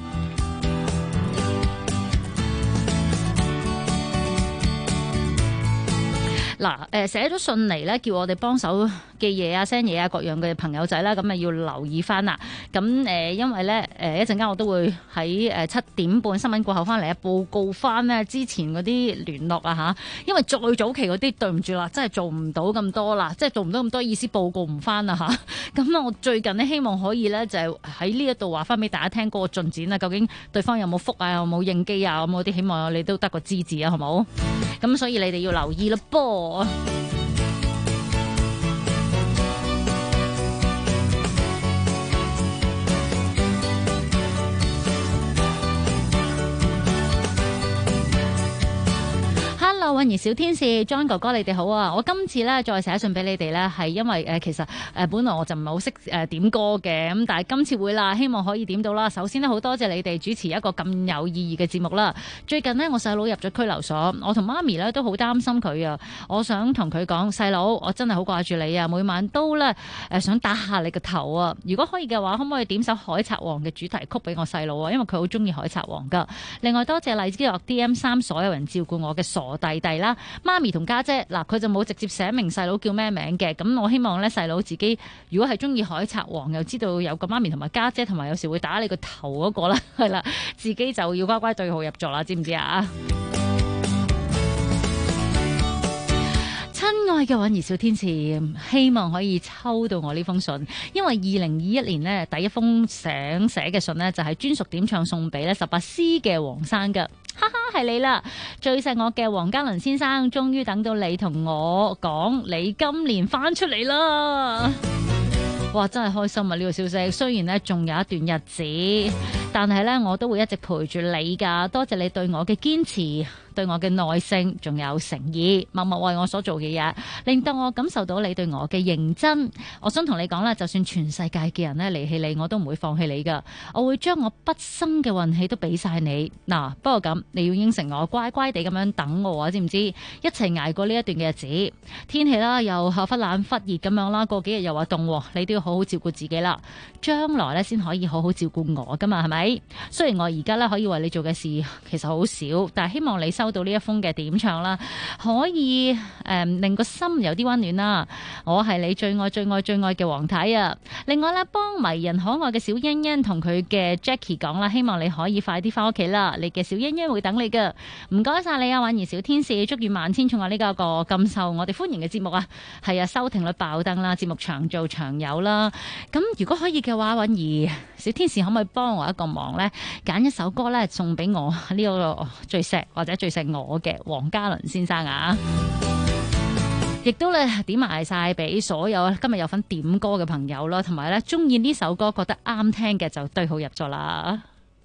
嗱，寫咗信嚟咧，叫我哋幫手寄嘢啊、send 嘢啊，各樣嘅朋友仔啦，咁啊要留意翻啦。咁因為咧一陣間我都會喺7點半新聞過後翻嚟報告翻咧之前嗰啲聯絡啊嚇，因為再早期嗰啲對唔住啦，真係做唔到咁多啦，即係做唔到咁多意思報告唔翻啦嚇。咁啊，我最近呢，希望可以咧就係喺呢一度話翻俾大家聽嗰個進展啊，究竟對方有冇覆啊，有冇應機啊，咁嗰啲希望你都得個知字啊，好冇？咁所以你哋要留意啦噃。Hello， 允兒小天使 John 哥哥，你哋好啊！我今次咧再寫信俾你哋咧，係因為其實本來我就唔係好識點歌嘅，咁但係今次會啦，希望可以點到啦。首先呢，好多謝你哋主持一個咁有意義嘅節目啦。最近呢，我細佬入咗拘留所，我同媽咪咧都好擔心佢啊。我想同佢講，細佬，我真係好掛住你啊！每晚都咧想打下你個頭啊！如果可以嘅話，可唔可以點首《海賊王》嘅主題曲俾我細佬啊？因為佢好中意《海賊王》噶。另外多謝荔枝樂 DM3 所有人照顧我嘅傻弟弟啦，媽咪同家姐嗱，佢就冇直接寫明細佬叫咩名嘅。咁我希望咧細佬自己如果係中意海賊王，又知道有個媽咪同埋家姐，同埋有時會打你個頭嗰個啦，係啦，自己就要乖乖對號入座啦，知唔知啊？親愛嘅允兒小天使，希望可以抽到我呢封信，因為2021年呢，第一封想寫嘅信呢，就係專屬點唱送俾咧18C 嘅黃生噶。哈哈，係你啦！最錫我嘅黃嘉倫先生，終於等到你同我講，你今年翻出嚟啦！哇，真係開心啊！呢個消息，雖然呢仲有一段日子，但係呢我都會一直陪住你噶。多謝你對我嘅堅持，對我嘅耐性，仲有誠意，默默為我所做嘅嘢，令到我感受到你對我嘅認真。我想同你講啦，就算全世界嘅人呢離棄你，我都唔會放棄你噶。我會將我畢生嘅運氣都俾晒你。嗱，不過咁你要應承我，乖乖地咁樣等我啊，知唔知？一齊捱過呢一段嘅日子。天氣啦又忽冷忽熱咁樣啦，過幾日又話凍，你都要好好照顧自己啦。將來呢先可以好好照顧我噶嘛，係咪？雖然我而家呢可以為你做嘅事其實好少，但係希望你收到呢一封嘅點唱啦，可以令個心有啲溫暖啦。我係你最愛最愛最愛嘅黃太啊！另外咧，幫迷人可愛嘅小欣欣同佢嘅 Jackie 講啦，希望你可以快啲翻屋企啦，你嘅小欣欣會等你噶。唔該晒你啊，允兒小天使，祝願萬千寵愛呢個咁受我哋歡迎嘅節目啊！係啊，收聽率爆燈啦，節目長做長有啦。咁如果可以嘅話，允兒小天使可唔可以幫我一個忙咧？揀一首歌咧送俾我呢個最錫或者最錫我嘅黃嘉倫先生啊！亦都咧點埋晒俾所有今日有份點歌嘅朋友啦，同埋咧中意呢首歌覺得啱聽嘅就對號入座啦。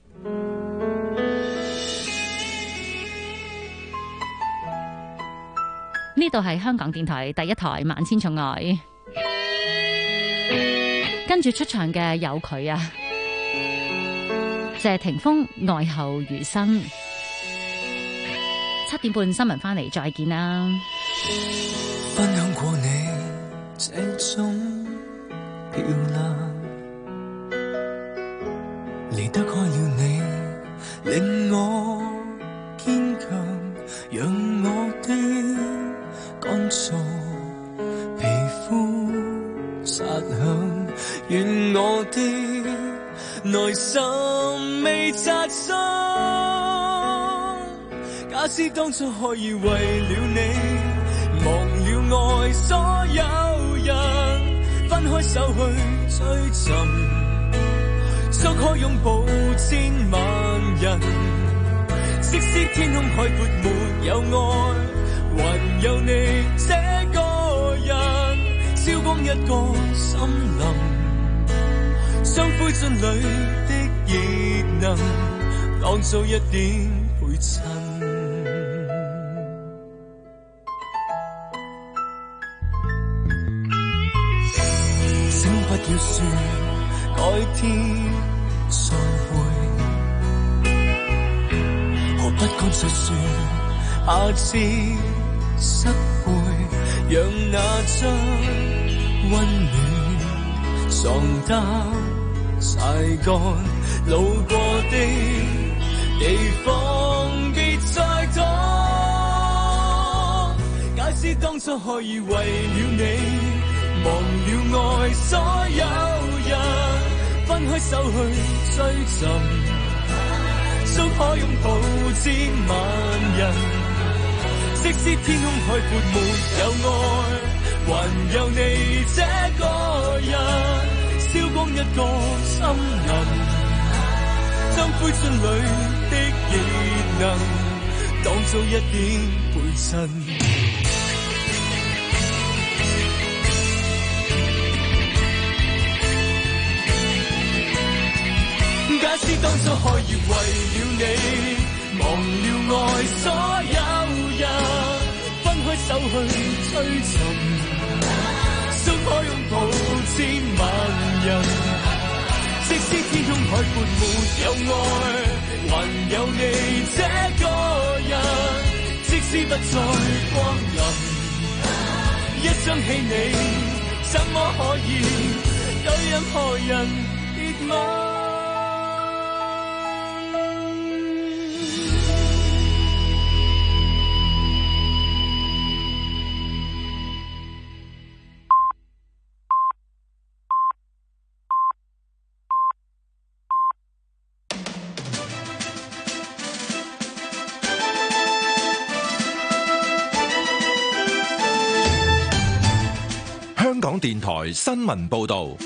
呢度係香港電台第一台萬千寵愛，跟住出場嘅有佢啊，謝霆鋒愛後餘生。7點半新聞翻嚟再見啦。 分享過你這種漂亮，離得開了你，令我堅強。 殺響，願我的內心未扎心。假使當初可以為了你忘了愛所有人，分開手去追尋，足可擁抱千萬人。即使天空海闊沒有愛，還有你這個人，燒光一個森林，雙灰燼裏的熱能，當做一點陪襯。請不要說改天再會，何不乾脆說下次失會，讓那張溫暖床單曬乾，路過的地方別再躲。假使當初可以為了你忘了愛所有人，分開手去追尋，足可擁抱千萬人。即使天空海闊沒有愛，還有你這個人，燒光一個森林，將灰燼裏的熱能當做一點陪襯。假使當初可以為了你忘了愛所有人，分開手去追尋，足可擁抱千萬人。即使天空海闊沒有愛，還有你這個人。即使不再光臨，一想起你，怎麼可以對任何人別吻？ 香港電台新聞報道，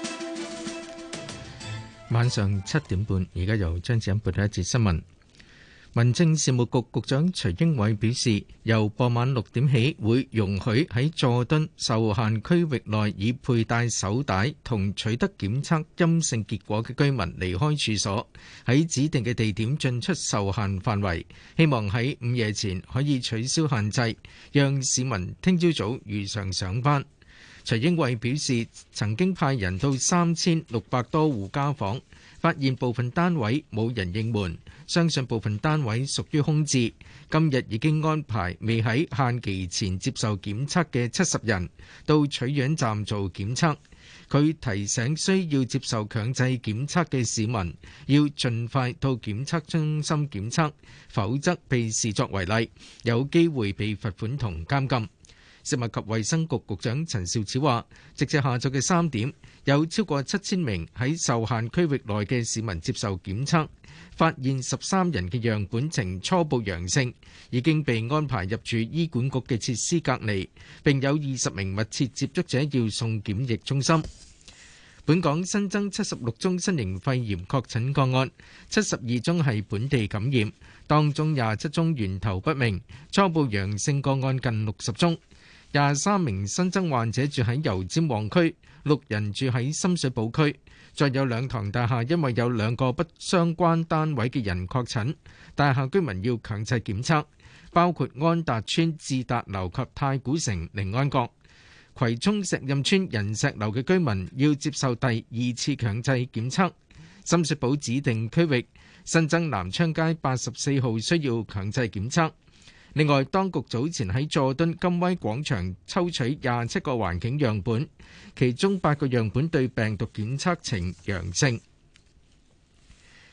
晚上7點半，而家由張子欣報道一節新聞。民政事務局局長徐英偉表示，由傍晚6點起，會容許喺佐敦受限區域內已佩戴手帶同取得檢測陰性結果嘅居民離開處所，喺指定嘅地點進出受限範圍。希望喺午夜前可以取消限制，讓市民聽朝早如常上班。徐英偉表示，曾經派人到3600多戶家訪，發現部分單位冇人應門，相信部分單位屬於空置。今日已經安排未喺限期前接受檢測嘅70人到取樣站做檢測。佢提醒需要接受強制檢測嘅市民要盡快到檢測中心檢測，否則被視作違例，有機會被罰款同監禁。食物及衛生局局長陳肇始話，直至下晝嘅3點，有超過7000名喺受限區域內嘅市民接受檢測，發現13人嘅樣本呈初步陽性，已經被安排入住醫管局嘅設施隔離，並有20名密切接觸者要送檢疫中心。本港新增76宗新型肺炎確診個案，72宗係本地感染，當中27宗源頭不明，初步陽性個案近60宗。23名新增患者住喺油尖旺區，6人住喺深水埗區，再有2幢大廈因為有2個不相關單位嘅人確診，大廈居民要強制檢測，包括安達邨智達樓及太古城寧安閣。葵涌石蔭村仁石樓嘅居民要接受第2次強制檢測。深水埗指定區域新增南昌街84號需要強制檢測。另外，當局早前喺佐敦金威廣場抽取27個環境樣本，其中8個樣本對病毒檢測呈陽性。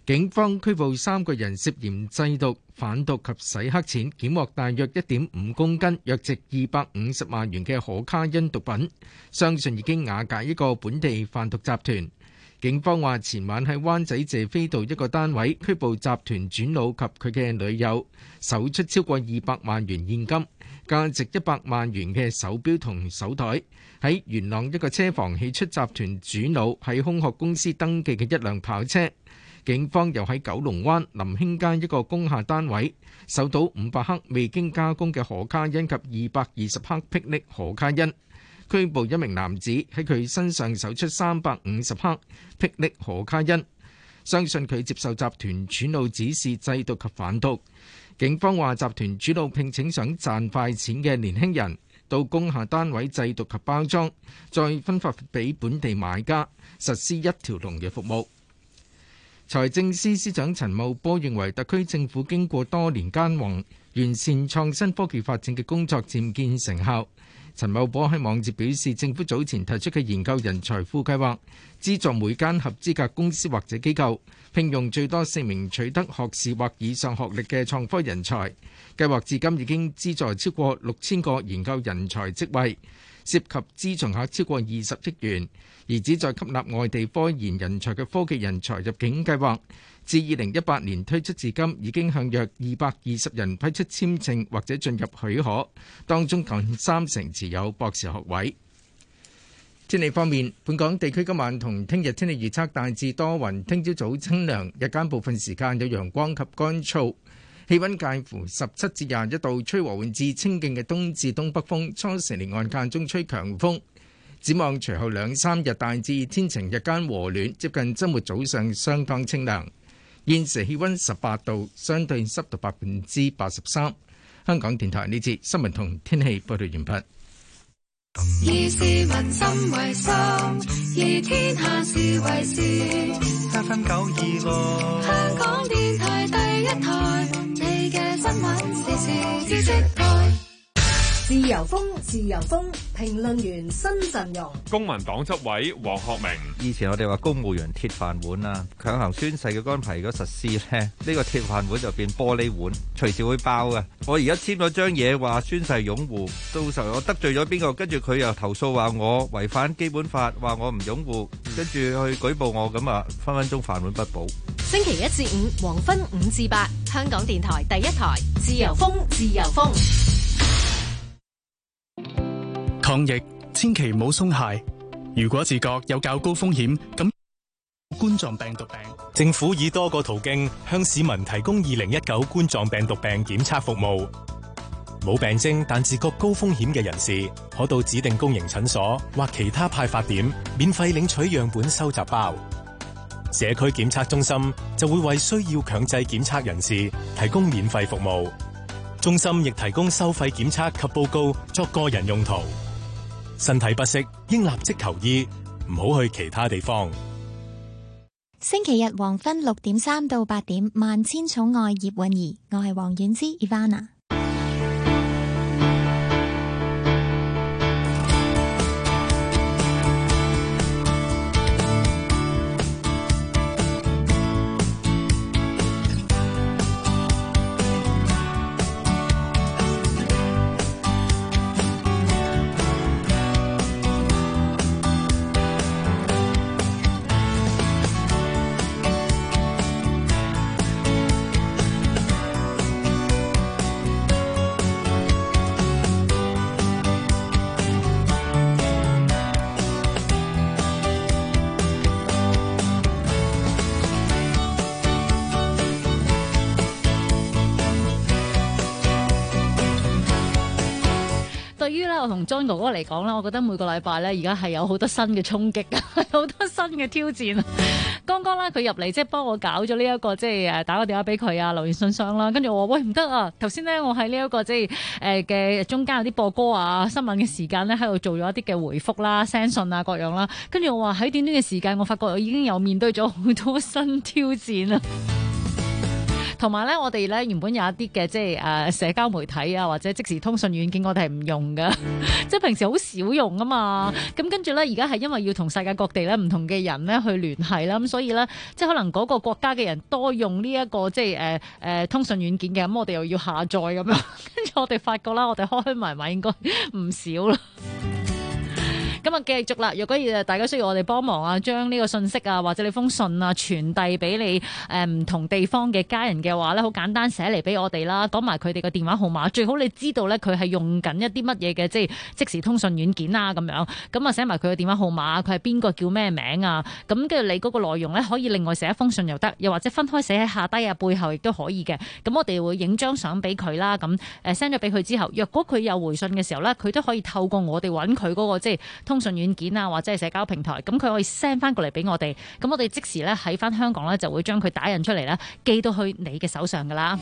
警方拘捕3個人涉嫌製毒、販毒及洗黑錢，檢獲大約 1.5 公斤，約值250萬元嘅可卡因毒品，相信已經瓦解一個本地販毒集團。警方話前晚喺灣仔謝斐道一個單位拘捕集團主腦及佢嘅女友，搜出超過200萬元現金、價值100萬元嘅手錶同手袋。喺元朗一個車房起出集團主腦喺空殼公司登記嘅一輛跑車。警方又喺九龍灣林興街一個工廈單位搜到500克未經加工嘅可卡因及220克霹靂可卡因，拘捕一名男子，喺佢身上搜出350克霹靂可卡因，相信佢接受集團主腦指示製毒及販毒。警方話集團主腦聘請想賺快錢嘅年輕人到工廈單位製毒及包裝，再分發俾本地買家，實施一條龍嘅服務。財政司司長陳茂波認為，特區政府經過多年耕耘，完善創新科技發展嘅工作漸見成效。陳茂波喺網誌表示，政府早前提出嘅研究人才庫計劃，資助每間合資格公司或者機構聘用最多4名取得學士或以上學歷嘅創科人才。計劃至今已經資助超過6000個研究人才職位，涉及資助額超過20億元。而旨在吸納外地科研人才嘅科技人才入境計劃，自2018年推出至今，已經向約220人批出簽證或者進入許可，當中近30%持有博士學位。天氣方面，本港地區今晚同聽日天氣預測大致多雲，聽朝早清涼，日間部分時間有陽光及乾燥，氣溫介乎17至21度，吹和緩至清勁嘅東至東北風，初時離岸間中吹強風。展望隨後2-3日大致天晴，日間和暖，接近周末早上相當清涼。現時氣溫18度，相對濕度83%。香港電台呢節新聞同天氣報道完畢。 以市民心為心，以天下事為事。 FM 926， 香港電台第一台，你嘅新聞時事知識台。 自由風，自由風，評論員新陣容。 公民黨執委黃學明。 以前我哋話公務員鐵飯碗啊，強行宣誓嘅安排如果實施咧，呢個鐵飯碗就變玻璃碗，隨時會爆嘅。我而家簽咗張嘢話宣誓擁護，到時候我得罪咗邊個，跟住佢又投訴話我違反基本法，話我唔擁護，跟住去舉報我，咁啊分分鐘飯碗不保。 星期1至5黃昏5至8，香港電台第一台，自由風，自由風。 抗疫千祈唔好鬆懈，如果自覺有較高風險，咁冠狀病毒病， 政府以多個途徑向市民提供2019冠狀病毒病檢測服務。冇病徵但自覺高風險嘅人士，可到指定公營診所或其他派發點免費領取樣本收集包。社區檢測中心就會為需要強制檢測人士提供免費服務。中心亦提供收費檢測及報告作個人用途。身體不適應立即求醫，唔好去其他地方。 星期日黃昏6點3到8點，萬千寵愛葉韻儀，我係黃婉之 Ivana。 對於咧我同 John 哥哥嚟講咧，我覺得每個禮拜咧而家係有好多新嘅衝擊啊，好多新嘅挑戰啊！剛剛咧佢入嚟即係幫我搞咗呢一個即係打個電話俾佢啊，留言信箱啦，跟住我話喂唔得啊！頭先咧我喺呢一個即係嘅中間有啲播歌啊新聞嘅時間咧喺度做咗一啲嘅回覆啦、send 信啊各樣啦，跟住我話喺短短嘅時間，我發覺我已經有面對咗好多新挑戰啊！ 同埋咧，我哋咧原本有一啲嘅即係社交媒體啊，或者即時通訊軟件，我哋係唔用噶，即係平時好少用啊嘛。咁跟住咧，而家係因為要同世界各地咧唔同嘅人咧去聯繫啦，咁所以咧，即係可能嗰個國家嘅人多用呢一個即係通訊軟件嘅，咁我哋又要下載咁樣，跟住我哋發覺啦，我哋開埋埋應該唔少啦。咁啊，繼續啦！如果大家需要我哋幫忙啊，將呢個信息啊，或者你封信啊，傳遞俾你唔同地方嘅家人嘅話咧，好簡單寫嚟俾我哋啦，講埋佢哋嘅電話號碼，最好你知道咧佢係用緊一啲乜嘢嘅即時通訊軟件啊咁樣，咁啊寫埋佢嘅電話號碼，佢係邊個叫咩名啊？咁跟住你嗰個內容咧，可以另外寫一封信又得，又或者分開寫喺下低啊背後亦都可以嘅。咁我哋會影張相俾佢啦，咁send 咗俾佢之後，若果佢有回信嘅時候咧，佢都可以透過我哋揾佢嗰個即係通訊軟件啊，或者係社交平台，咁佢可以 send 翻過嚟俾我哋，咁我哋即時咧喺翻香港咧就會將佢打印出嚟咧，寄到去你嘅手上噶啦。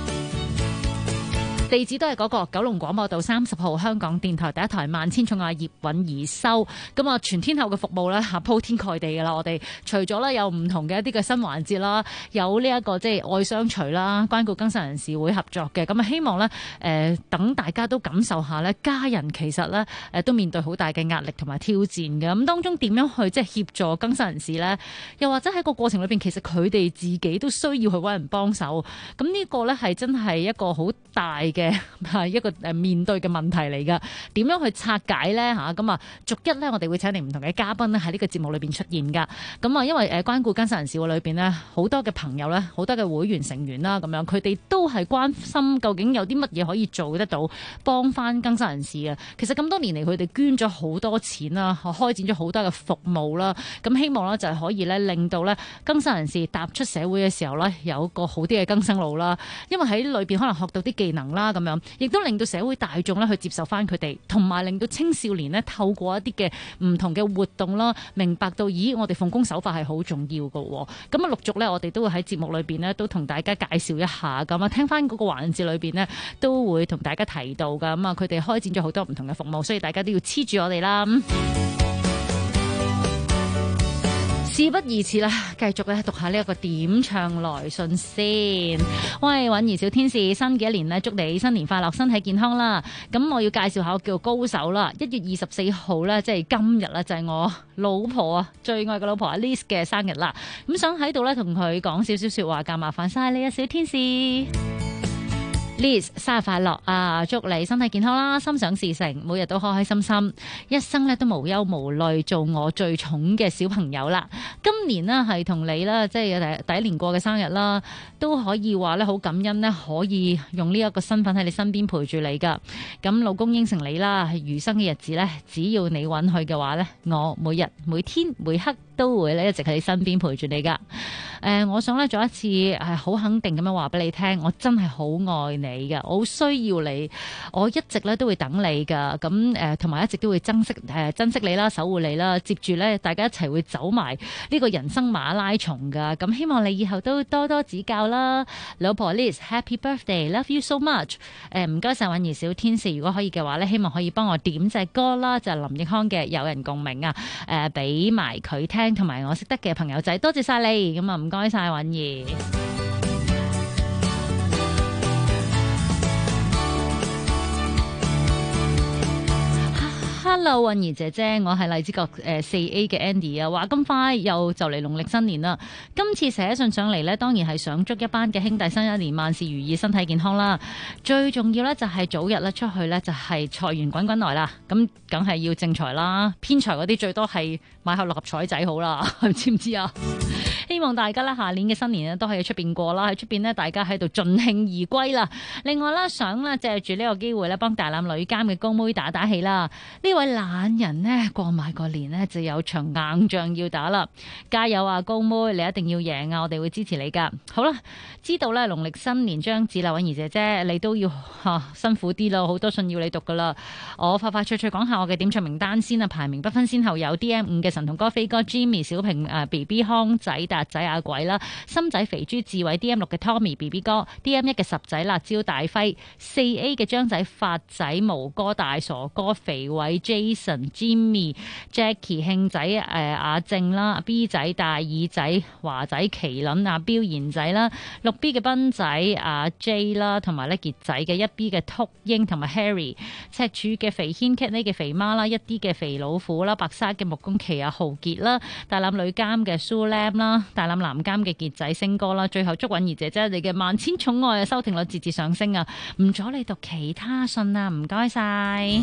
地址都係嗰個九龍廣播道30號香港電台第一台萬千寵愛葉韻儀收，咁啊全天候嘅服務咧嚇鋪天蓋地噶啦，我哋除咗咧有唔同嘅一啲嘅新環節啦，有呢一個即係愛相隨啦，關顧更生人士會合作嘅，咁啊希望咧等大家都感受下咧，家人其實咧都面對好大嘅壓力同埋挑戰嘅，咁當中點樣去即係協助更生人士咧？又或者喺個過程裏邊，其實佢哋自己都需要去揾人幫手，咁呢個咧係真係一個好大嘅一個面對嘅問題嚟噶，點樣去拆解咧嚇？咁啊，逐一咧，我哋會請嚟唔同嘅嘉賓咧喺呢個節目裏邊出現噶。咁啊，因為關顧更生人士會裏邊咧，好多嘅朋友咧，好多嘅會員成員啦，咁樣佢哋都係關心究竟有啲乜嘢可以做得到幫翻更生人士嘅。其實咁多年嚟，佢哋捐咗好多錢啦，開展咗好多嘅服務啦。咁希望咧就係可以咧令到咧更生人士踏出社會嘅時候咧，有一個好啲嘅更生路啦。因為喺裏邊可能學到啲技能啦，咁樣。亦都令到社會大眾咧去接受翻佢哋，同埋令到青少年咧透過一啲嘅唔同嘅活動啦，明白到咦，我哋奉公守法係好重要㗎。咁啊，陸續咧，我哋都會喺節目裏邊咧都同大家介紹一下咁啊，聽翻嗰個環節裏邊咧都會同大家提到㗎。咁啊，佢哋開展咗好多唔同嘅服務，所以大家都要黐住我哋啦。事不宜遲啦，繼續咧讀下呢一個點唱來信先。喂，韻儀小天使，新嘅一年咧，祝你新年快樂，身體健康啦。咁我要介紹下我叫高手啦。1月24號咧，即係今日啦，就係我老婆啊，最愛嘅老婆阿 Liz 嘅生日啦。咁想喺度咧同佢講少少說話㗎，麻煩晒你啊，小天使。Liz 生日快樂啊！祝你身體健康啦，心想事成，每日都開開心心，一生咧都無憂無慮，做我最寵嘅小朋友啦。今年呢係同你啦，即係第一年過嘅生日啦，都可以話咧好感恩呢，可以用呢一個身份喺你身邊陪住你噶。咁老公應承你啦，餘生嘅日子咧，只要你允許嘅話咧，我每日每天每刻都會咧一直喺你身邊陪住你噶。我想咧再一次係好肯定咁樣話俾你聽，我真係好愛你噶，我好需要你，我一直咧都會等你噶。咁同埋一直都會珍惜你啦，守護你啦。接住咧，大家一齊會走埋呢個人生馬拉松噶。咁希望你以後都多多指教啦，老婆 Liz，Happy Birthday，Love you so much。唔該晒，韻儀小天使，如果可以嘅話咧，希望可以幫我點隻歌啦，就係林奕匡嘅《有人共鳴》啊，俾埋佢聽，同埋我識得嘅朋友仔，多謝晒你。咁啊，唔該晒，韻儀。Hello， 韻儀姐姐，我係荔枝角4A 嘅 Andy 啊，話咁快又就嚟農曆新年啦。今次寫信上嚟呢，當然係想祝一班嘅兄弟新一年萬事如意，身體健康啦。最重要呢，就係早日咧出去呢，就係財源滾滾來啦。咁梗係要正財啦，偏財嗰啲最多係買下六合彩仔好啦，知唔知啊？希望大家咧下年嘅新年咧都可以出邊過啦，喺出邊咧大家喺度盡興而歸啦。另外咧想咧借住呢個機會咧幫大欖女監嘅高妹打打氣啦。呢位懶人呢，過埋個年呢就有場硬仗要打啦，加油啊高妹，你一定要贏啊！我哋會支持你噶。好啦，知道咧農曆新年將至啦，韻儀姐姐你都要辛苦啲咯，好多信要你讀噶啦。我快快脆脆講下我嘅點唱名單先啊，排名不分先後有 DM5 嘅神童哥、飛哥、Jimmy、小平、BB 康仔、 格仔阿鬼啦，心仔肥豬智慧 DM6 嘅 Tommy BB 哥 DM1 嘅十仔辣椒大輝 4A 嘅張仔發仔毛哥大傻哥肥偉 Jason Jimmy Jackie 慶仔阿正啦 B 仔大耳仔華仔麒麟阿標賢仔啦 6B 嘅斌仔阿 J 啦同埋咧傑仔嘅 1B 嘅禿鷹同埋 Harry 赤柱嘅肥軒 Cat 呢嘅肥媽啦一啲嘅肥老虎啦白沙嘅木工奇啊豪傑啦大欖女監嘅 Sue Lam 啦大欖南監嘅傑仔星哥啦最後祝允兒姐姐你嘅萬千寵愛啊收聽率節節上升啊唔阻你讀其他信啊唔該晒。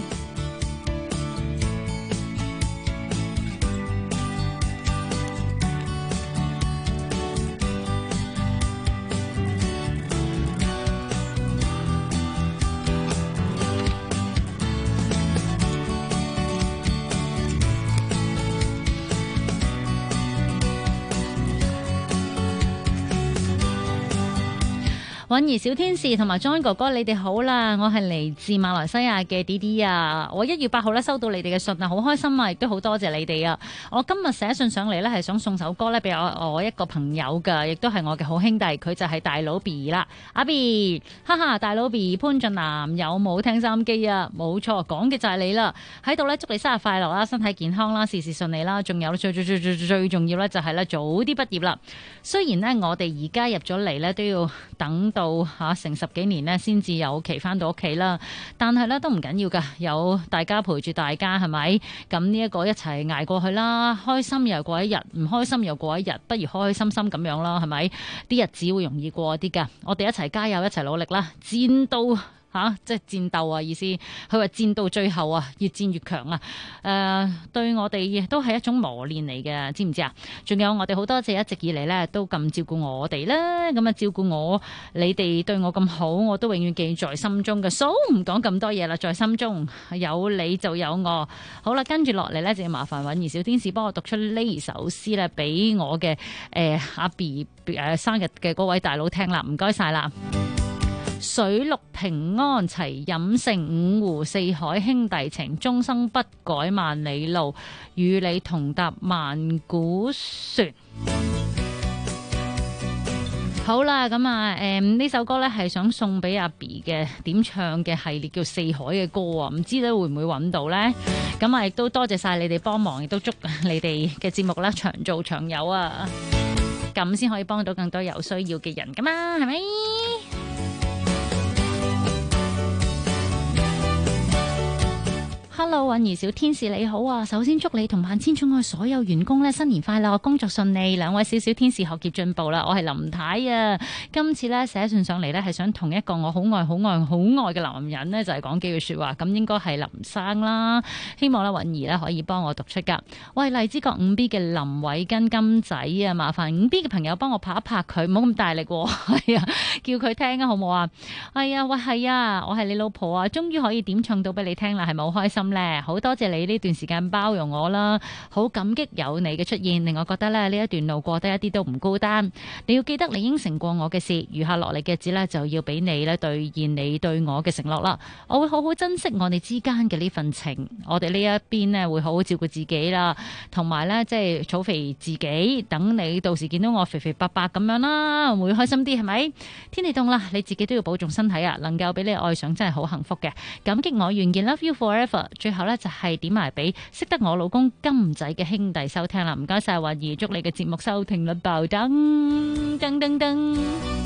允兒小天使同埋 John 哥哥，你哋好啦！我係嚟自馬來西亞嘅 D 啊！我1月8號咧收到你哋嘅信啊，好開心啊！亦都好多謝你哋啊！我今日寫信上嚟咧，係想送首歌咧俾我一個朋友噶，亦都係我嘅好兄弟，佢就係大佬 B 啦，阿 B， 哈哈，大佬 B 潘俊南有冇聽收音機啊？冇錯，講嘅就係你啦！喺度咧祝你生日快樂啦，身體健康啦，事事順利啦，仲有最重要咧就係咧早啲畢業啦！雖然呢，我哋而家入咗嚟咧都要等到成10幾年呢先至有期翻到屋企啦，但係咧都唔緊要噶，有大家陪住大家係咪？咁呢一個一齊捱過去啦，開心又過一日，唔開心又過一日，不如開開心心咁樣啦，係咪？啲日子會容易過啲噶，我哋一齊加油，一齊努力啦，戰到即係戰鬥啊！意思佢話戰到最後啊，越戰越強啊！對我哋亦都係一種磨練嚟嘅，知唔知啊？仲有我哋好多謝一直以嚟咧都咁照顧我哋啦，咁啊照顧我，你哋對我咁好，我都永遠記在心中嘅。數唔講咁多嘢啦，在心中有你就有我。好啦，跟住落嚟咧就要麻煩允兒小天使幫我讀出呢首詩咧，俾我嘅阿 B 生日嘅嗰位大佬聽啦，唔該晒啦。水陸平安齊飲勝，五湖四海兄弟情，終生不改萬里路，與你同踏萬古船。好啦，咁呢首歌呢係想送俾阿 B 嘅點唱嘅系列叫四海嘅歌啊，唔知咧會唔會揾到呢？咁啊亦都多謝晒你哋幫忙，亦都祝你哋嘅節目啦長做長有啊，咁先可以幫到更多有需要嘅人噶嘛，係咪？Hello， 允兒小天使你好啊！首先祝你同萬千寵愛所有員工咧新年快樂，工作順利，兩位小小天使學業進步啦！我係林太啊，今次咧寫信上嚟咧係想同一個我好愛嘅男人咧就係講幾句說話，咁應該係林生啦，希望咧允兒咧可以幫我讀出噶。我係荔枝角 5B 嘅林偉根金仔啊，麻煩 5B 嘅朋友幫我拍一拍佢，唔好咁大力喎，係啊，叫佢聽啊，好唔好啊？係啊，喂，係啊，我係你老婆啊，終於可以點唱到俾你聽啦，係咪好開心？好多謝你呢段時間包容我啦，好感激有你嘅出現，令我覺得咧呢一段路過得一啲都唔孤單。你要記得你應承過我嘅事，餘下落嚟嘅日子咧就要俾你咧兌現你對我嘅承諾啦。我會好好珍惜我哋之間嘅呢份情，我哋呢一邊咧會好好照顧自己啦，同埋咧即係儲肥自己，等你到時見到我肥肥白白咁樣啦，會開心啲係咪？天氣凍啦，你自己都要保重身體啊！能夠俾你愛上真係好幸福嘅，感激我願見 Love you forever。最後咧就係點埋俾識得我老公金仔嘅兄弟收聽啦，唔該晒，允兒祝你嘅節目收聽率爆燈噔噔噔。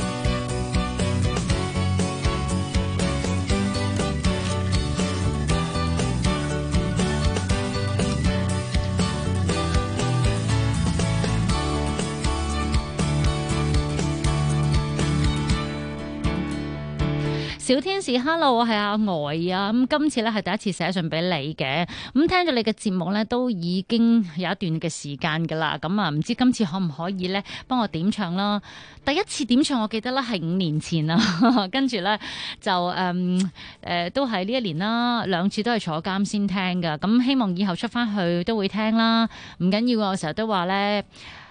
小天使 ，hello， 我係阿呆啊，咁今次咧係第一次寫信俾你嘅，咁聽咗你嘅節目咧都已經有一段嘅時間噶啦，咁啊唔知今次可唔可以咧幫我點唱啦？第一次點唱我記得咧係5年前啦，跟住咧就都係呢1年啦，2次都係坐監先聽噶，咁希望以後出翻去都會聽啦，唔緊要啊，我成日都話咧。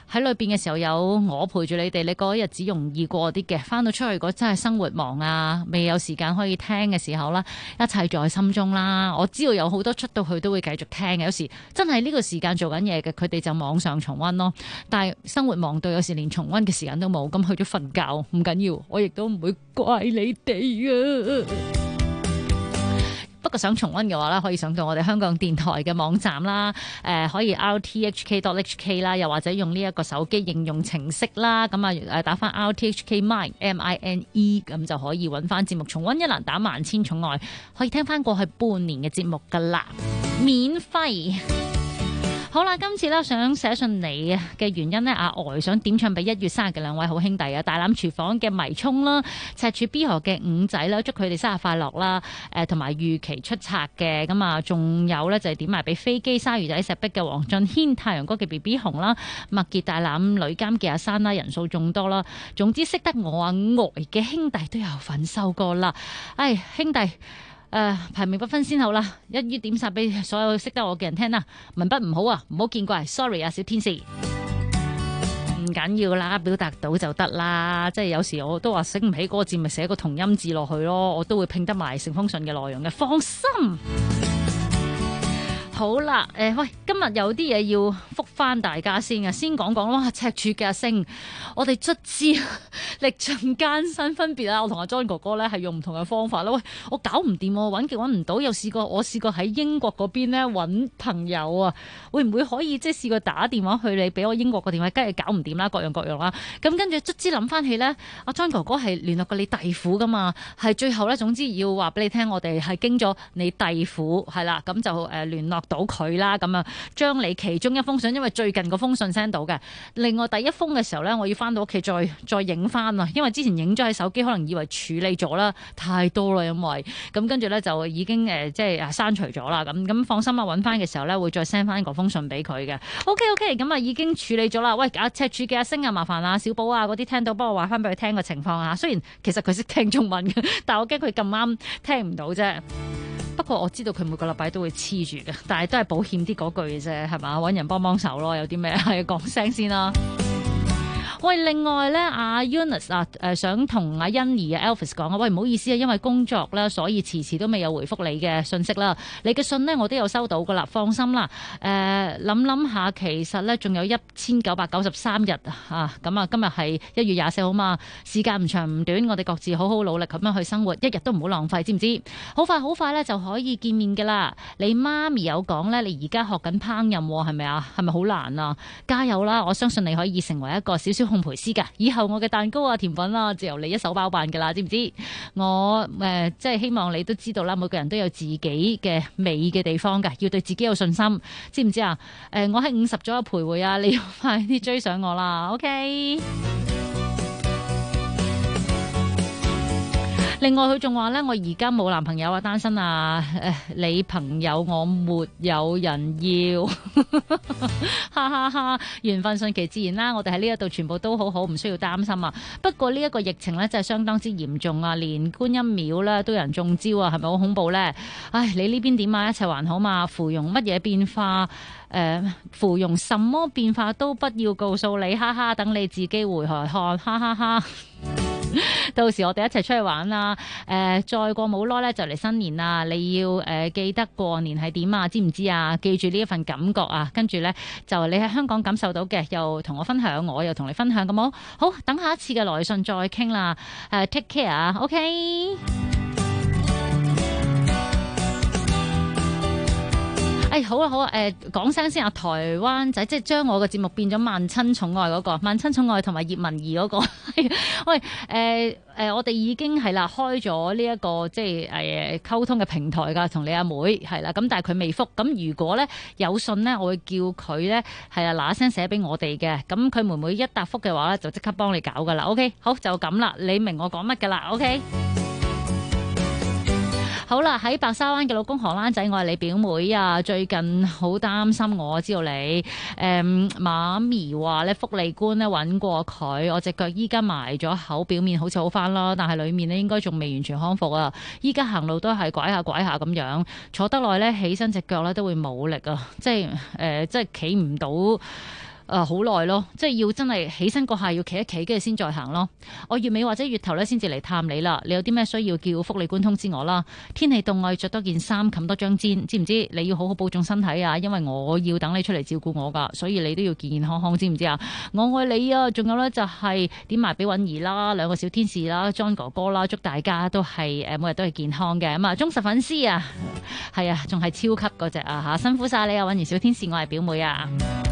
喺裏邊嘅時候有我陪住你哋，你嗰日子容易過啲嘅。翻到出去如果真係生活忙啊，未有時間可以聽嘅時候啦，一切在心中啦。我知道有好多出到去都會繼續聽嘅，有時真係呢個時間做緊嘢嘅，佢哋就網上重溫咯。但係生活忙到有時連重溫嘅時間都冇，咁去咗瞓覺唔緊要，我亦都唔會怪你哋啊。不過想重溫嘅話咧，可以上到我哋香港電台嘅網站啦，可以 rthk.hk 啦，又或者用呢一個手機應用程式啦，咁啊打翻 rthk mine mine 咁就可以揾翻節目重溫，一欄打萬千寵愛，可以聽翻過去半年嘅節目噶啦，免費。好啦，今次咧想寫信你嘅原因呢，阿呆想點唱俾1月生日嘅兩位好兄弟啊，大欖廚房嘅迷聰啦，赤柱 B 河嘅五仔啦，祝佢哋生日快樂啦，同埋預期出冊嘅，咁啊仲有呢，就係點埋俾飛機鯊魚仔石壁嘅黃俊軒，太陽哥嘅 BB 熊啦，麥傑大欖女監嘅阿珊啦，人數眾多啦，總之識得我阿呆嘅兄弟都有份收過啦，唉兄弟。排名不分先後啦，一於點晒俾所有識得我嘅人聽啦。文筆唔好啊，唔好見怪 ，sorry 啊，小天使，唔緊要啦，表達到就得啦。即係有時我都話醒唔起嗰個字，咪寫個同音字落去咯，我都會拼得埋成封信嘅內容嘅，放心。好啦，喂，今日有啲嘢要覆返大家先嘅，先講講啦。赤柱嘅阿星，我哋卒之歷盡艱辛，分別啊，我同阿 John 哥哥咧係用唔同嘅方法啦。喂，我搞唔掂，揾極揾唔到，又我試過喺英國嗰邊咧揾朋友啊，會唔會可以即係試過打電話去你俾我英國個電話，梗係搞唔掂啦，各樣啦。咁跟住卒之諗翻起咧，阿 John 哥哥係聯絡過你弟婦噶嘛，係最後咧，總之要話俾你聽，我哋係經咗你弟婦係啦，咁就聯絡到佢啦，咁啊將你其中一封信，因為最近嗰封信 send 到嘅，另外第一封嘅時候咧，我要翻到屋企再影翻啊，因為之前影咗喺手機，可能以為處理咗啦，太多啦，因為咁跟住咧就已經即係刪除咗啦，咁放心啊，揾翻嘅時候咧會再 send 翻嗰封信俾佢嘅。OK， 咁啊已經處理咗啦。喂，赤柱嘅阿星啊，麻煩啊小寶啊嗰啲聽到，幫我話翻俾佢聽個情況啊。雖然其實佢識聽中文嘅，但我驚佢咁啱聽唔到啫。不過我知道佢每個禮拜都會黐住嘅，但係都係保險啲嗰句嘅啫，係嘛？揾人幫手咯，有啲咩係講聲先啦。喂，另外咧，阿 Eunice 想同阿欣怡啊 Elvis 講啊，喂，唔好意思啊，因為工作啦，所以遲遲都未有回覆你嘅信息啦。你嘅信呢，我都有收到噶啦，放心啦。諗下，其實咧仲有1993日啊，咁啊，今日係1月24號嘛，時間唔長唔短，我哋各自好好努力咁樣去生活，一日都唔好浪費，知唔知？好快咧就可以見面噶啦。你媽咪有講咧，你而家學緊烹飪係咪啊？係咪好難啊？加油啦！我相信你可以成為一個少少烘焙師噶，以後我嘅蛋糕啊、甜品啊，就由你一手包辦噶啦，知唔知？我即係希望你都知道啦，每個人都有自己嘅美嘅地方噶，要對自己有信心，知唔知啊？我喺50左右徘徊啊，你要快啲追上我啦 ，OK？另外佢仲話咧，我而家冇男朋友啊，單身啊，你朋友我沒有人要，哈哈哈！緣分順其自然啦，我哋喺呢一度全部都好好，唔需要擔心啊。不過呢一個疫情咧真係相當之嚴重啊，連觀音廟咧都有人中招啊，係咪好恐怖咧？唉，你呢邊點啊？一切還好嘛？芙蓉乜嘢變化？芙蓉什麼變化都不要告訴你，哈哈！等你自己回來看，哈哈哈！到時我哋一齊出去玩啦！再過冇耐咧就嚟新年啦，你要記得過年係點啊？知唔知啊？記住呢一份感覺啊！跟住咧就你喺香港感受到嘅，又同我分享，我又同你分享，咁好？好，等下一次嘅來信再傾啦。Take care 啊，OK。好啊，講聲先啊，台灣仔即係將我嘅節目變咗萬親寵愛嗰個，萬親寵愛同埋葉文儀嗰個。喂，我哋已經係啦，開咗呢一個即係溝通嘅平台㗎，同你阿妹係啦，咁但係佢未覆。咁如果咧有信咧，我會叫佢咧係啊嗱一聲寫俾我哋嘅。咁佢妹妹一答覆嘅話咧，就即刻幫你搞㗎啦。OK， 好就咁啦，你明我講乜㗎啦 ？OK。好啦，喺白沙灣嘅老公荷蘭仔，我係你表妹啊！最近好擔心我，知道你媽咪話咧福利官咧揾過佢，我隻腳依家埋咗口，表面好似好返啦，但係裡面咧應該仲未完全康復啊！依家行路都係拐下咁樣，坐得耐咧起身隻腳咧都會冇力啊！即係企唔到。 好耐咯，即係要真係起身嗰下要企一企，跟住先再行咯。我月尾或者月頭咧先至嚟探你啦。你有啲咩需要叫福利官通知我啦。天氣凍，我要着多件衫，冚多張氈，知唔知？你要好好保重身體啊，因為我要等你出嚟照顧我噶，所以你都要健健康康，知唔知啊？我愛你啊！仲有咧就係點埋俾允兒啦，兩個小天使啦 ，John 哥哥啦，祝大家都係每日都係健康嘅。咁啊，忠實粉絲啊，係啊，仲係超級嗰隻啊吓，辛苦晒你啊，允兒小天使，我係表妹啊。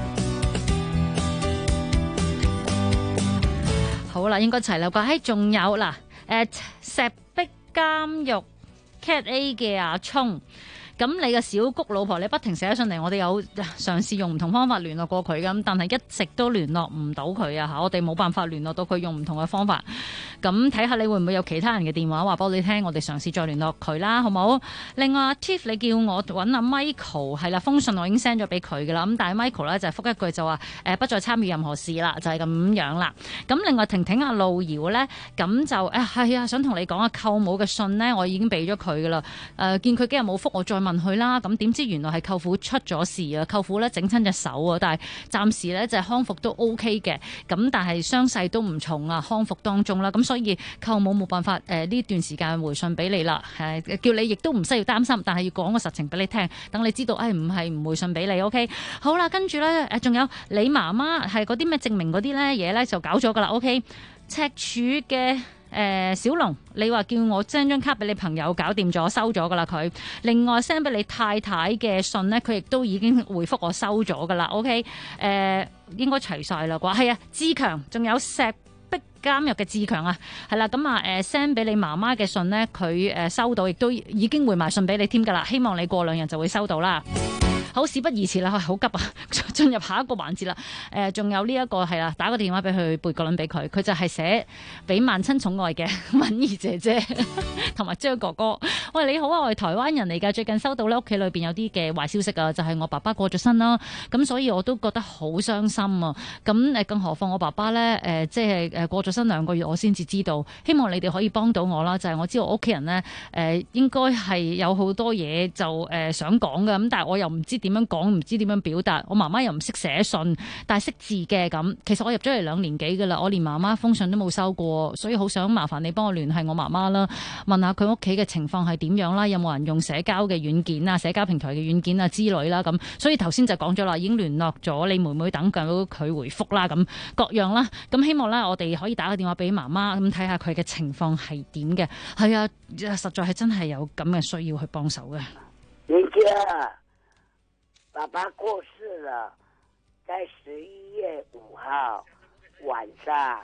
好啦，應該齊啦啩。仲有嗱，石壁監獄 Cat A 嘅阿聰。咁你嘅小谷老婆，你不停寫信嚟，我哋有嘗試用唔同方法聯絡過佢咁，但係一直都聯絡唔到佢啊！我哋冇辦法聯絡到佢，用唔同嘅方法。咁睇下你會唔會有其他人嘅電話話俾我哋聽，我哋嘗試再聯絡佢啦，好冇？另外阿 Tiff， 你叫我揾阿 Michael， 係啦，封信我已經 send 咗俾佢噶啦。咁但係 Michael 咧就係覆一句就話不再參與任何事啦，就係咁樣啦。咁另外婷婷阿路遙咧，咁就係啊，想同你講啊，舅母嘅信呢，我已經俾咗佢噶啦。見佢幾日冇覆，我再問佢啦，咁點知原來係舅父出咗事啊！舅父咧整親隻手啊，但係暫時咧就係康復都 OK 嘅，咁但係傷勢都唔重啊，康復當中啦，咁所以舅母冇辦法呢段時間回信俾你啦，叫你亦都唔需要擔心，但係要講個實情俾你聽，等你知道，唔係唔回信俾你 OK。好啦，跟住咧仲有你媽媽係嗰啲咩證明嗰啲咧嘢咧就搞咗噶啦 OK。赤柱嘅小龍，你話叫我 send 張卡俾你朋友搞掂咗，收咗噶啦佢。另外 send 俾你太太嘅信呢，佢亦都已經回覆我收咗噶啦。OK， 應該齊晒啦啩？係啊，志強，仲有石壁監獄嘅志強啊，係啦，咁啊send 俾你媽媽嘅信呢，佢收到，亦都已經回埋信俾你添噶啦。希望你過2日就會收到啦。好，事不宜遲啦，好急啊！進入下一個環節啦。仲有呢一個係啦，打個電話俾佢，背個輪俾佢，佢就係寫俾萬親寵愛嘅敏儀姐姐同埋張哥哥。喂，你好啊，我係台灣人嚟㗎，最近收到咧屋企裏邊有啲嘅壞消息啊，就係我爸爸過咗身啦。咁所以我都覺得好傷心啊。咁更何況我爸爸咧即係過咗身2個月，我先至知道。希望你哋可以幫到我啦。就係我知道我屋企人咧應該係有好多嘢就想講嘅，咁但係我又唔知點樣講，唔知點樣表達。我媽媽又唔識寫信，但係識字嘅咁。其實我入咗嚟2年幾㗎啦，我連媽媽封信都冇收過，所以好想麻煩你幫我聯繫我媽媽啦，問下佢屋企嘅情況係點樣啦，有冇人用社交嘅軟件啊、社交平台嘅軟件啊之類啦咁。所以頭先就講咗啦，已經聯絡咗你妹妹，等緊佢回覆啦咁各樣啦。咁希望咧我哋可以打個電話俾媽媽，咁睇下佢嘅情況係點嘅。係啊，實在係真係有咁嘅需要去幫手嘅。 人家爸爸過世了，在11月5號晚上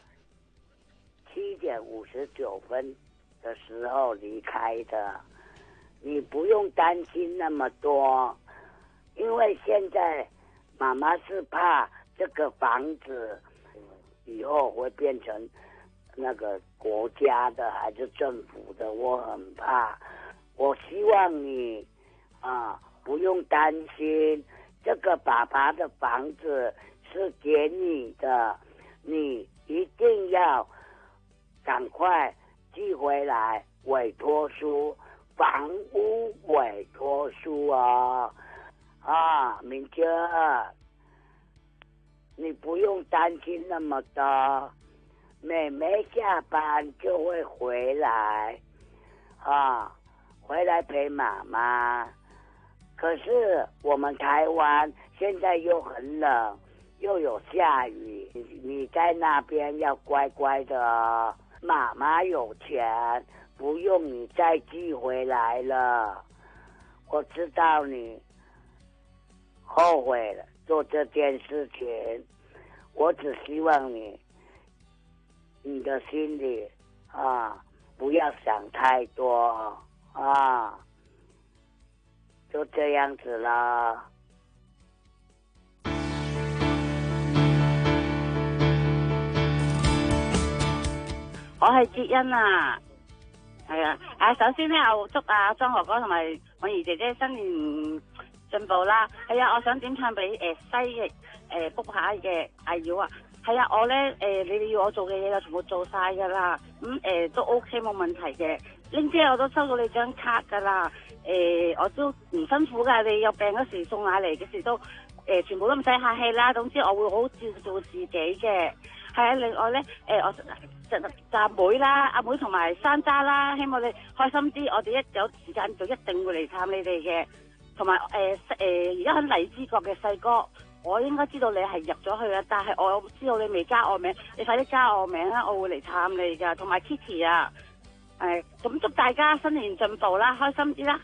7點59分的時候離開的。你不用擔心那麼多，因為現在媽媽是怕這個房子以後會變成那個國家的還是政府的，我很怕。我希望你不用擔心，這個爸爸的房子是給你的，你一定要趕快寄回來委託書，房屋委託書明娟，你不用擔心那麼多，妹妹下班就會回來回來陪媽媽。可是我們台灣現在又很冷，又有下雨，你在那邊要乖乖的。媽媽有錢，不用你再寄回來了。我知道你後悔了做這件事情，我只希望你的心裡不要想太多就這樣子啦。 我係哲欣啊，係啊，首先咧，我祝莊哥哥同埋允兒姐姐新年進步啦。係啊，我想點唱俾西翼卜下嘅阿妖啊。係啊，我咧你哋要我做嘅嘢就全部做晒噶啦，咁都 OK 冇問題嘅。玲姐我都收到你張卡噶啦，我都唔辛苦噶，你有病嗰時送奶嚟嘅時都全部都唔使客氣啦。總之我會好好照顧自己嘅。係啊，另外咧，我阿妹啦，阿妹同埋山楂啦，希望你開心啲。我哋一有時間就一定會嚟探你哋嘅。同埋而家喺荔枝角嘅細哥，我應該知道你係入咗去啊，但係我知道你未加我名，你快啲加我名啦，我會嚟探你噶。同埋 Kitty 啊，咁祝大家新年進步啦，開心啲啦。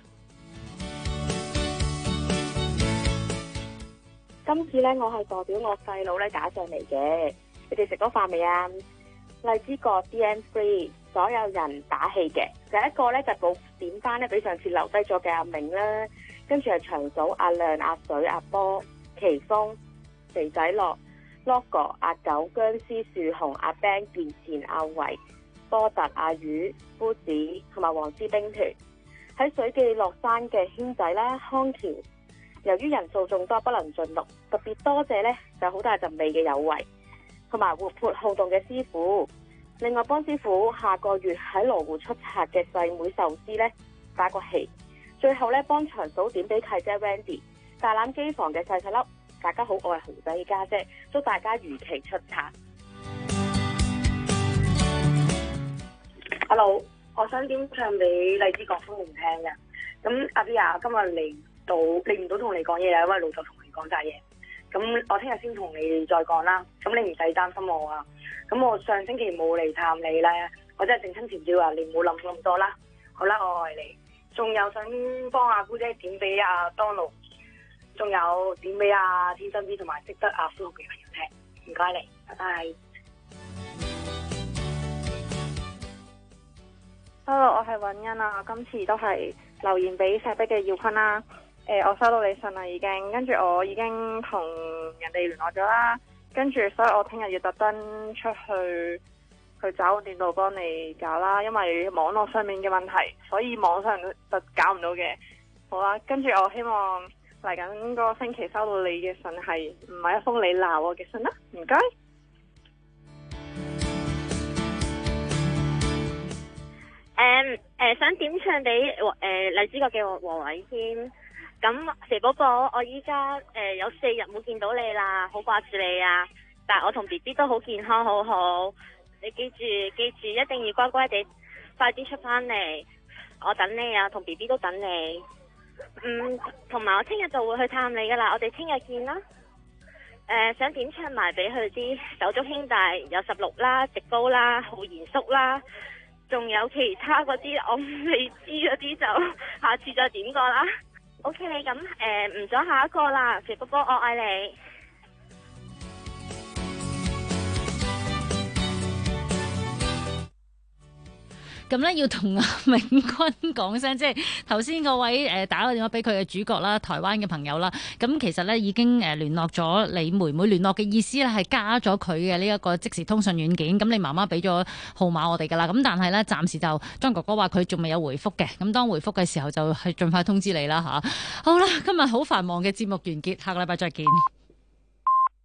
今次咧，我係代表我細佬咧打上嚟嘅。你哋食咗飯未啊？荔枝角 DN3 所有人打氣嘅，第一個咧就補點翻咧，俾上次留低咗嘅阿明啦，跟住係長嫂、阿亮、阿水、阿波、奇峰、肥仔樂、Logo、阿九、僵屍、樹紅、阿 Ben、健前、阿維、波特、阿魚、夫子同埋黃之兵團喺水記落山嘅軒仔啦、康橋。由於人數眾多不能盡錄，特別多謝呢就好大陣味嘅有為，同埋活潑好動嘅師傅。另外幫師傅下個月喺羅湖出冊嘅細妹壽司呢打個氣。最後呢幫長嫂點俾契姐 Wendy 大欖機房嘅細細粒，大家好，我係豪仔家姐，祝大家如期出冊。 Hello， 我想點唱俾荔枝角風鈴聽嘅。咁阿 B 啊，今日嚟唔到同你講嘢啊，因為老豆同你講晒嘢。咁我聽日先同你再講啦。咁你唔使擔心我啊。咁我上星期冇嚟探你咧，我真係整親條腰啊，你唔好諗咁多啦。好啦，我愛你。仲有想幫阿姑姐點俾阿當勞，仲有點俾阿天生 B 同埋識得阿富豪嘅朋友聽。唔該你，拜拜。 Hello， 我係允欣啊。今次都係留言俾石壁嘅耀坤啦。我收到你信啦，已經，跟住我已經同人哋聯絡咗啦，跟住所以我聽日要特登出去找個電腦幫你搞啦，因為網絡上面嘅問題，所以網上就搞唔到嘅。好啦，跟住我希望嚟緊個星期收到你嘅信係唔係一封你鬧我嘅信啦，唔該。 想點唱俾荔枝角嘅黃偉謙。咁肥寶寶，我依家有4日冇見到你啦，好掛住你啊！但係我同 BB 都好健康，好好。你記住，一定要乖乖地，快啲出翻嚟，我等你啊，同 BB 都等你。同埋我聽日就會去探你噶啦，我哋聽日見啦。想點唱埋俾佢啲手足兄弟，有16啦、直高啦、浩然叔啦，仲有其他嗰啲我未知嗰啲，就下次再點過啦。OK， 咁唔阻下一個啦，肥波波，我愛你。 咁咧要同阿明君講聲，即係頭先嗰位打個電話俾佢嘅主角啦，台灣嘅朋友啦。咁其實咧已經聯絡咗你妹妹，聯絡嘅意思咧係加咗佢嘅呢一個即時通訊軟件。咁你媽媽俾咗號碼我哋噶啦。咁但係咧暫時就莊哥哥話佢仲未有回覆嘅。咁當回覆嘅時候就係盡快通知你啦嚇。好啦，今日好繁忙嘅節目完結，下個禮拜再見。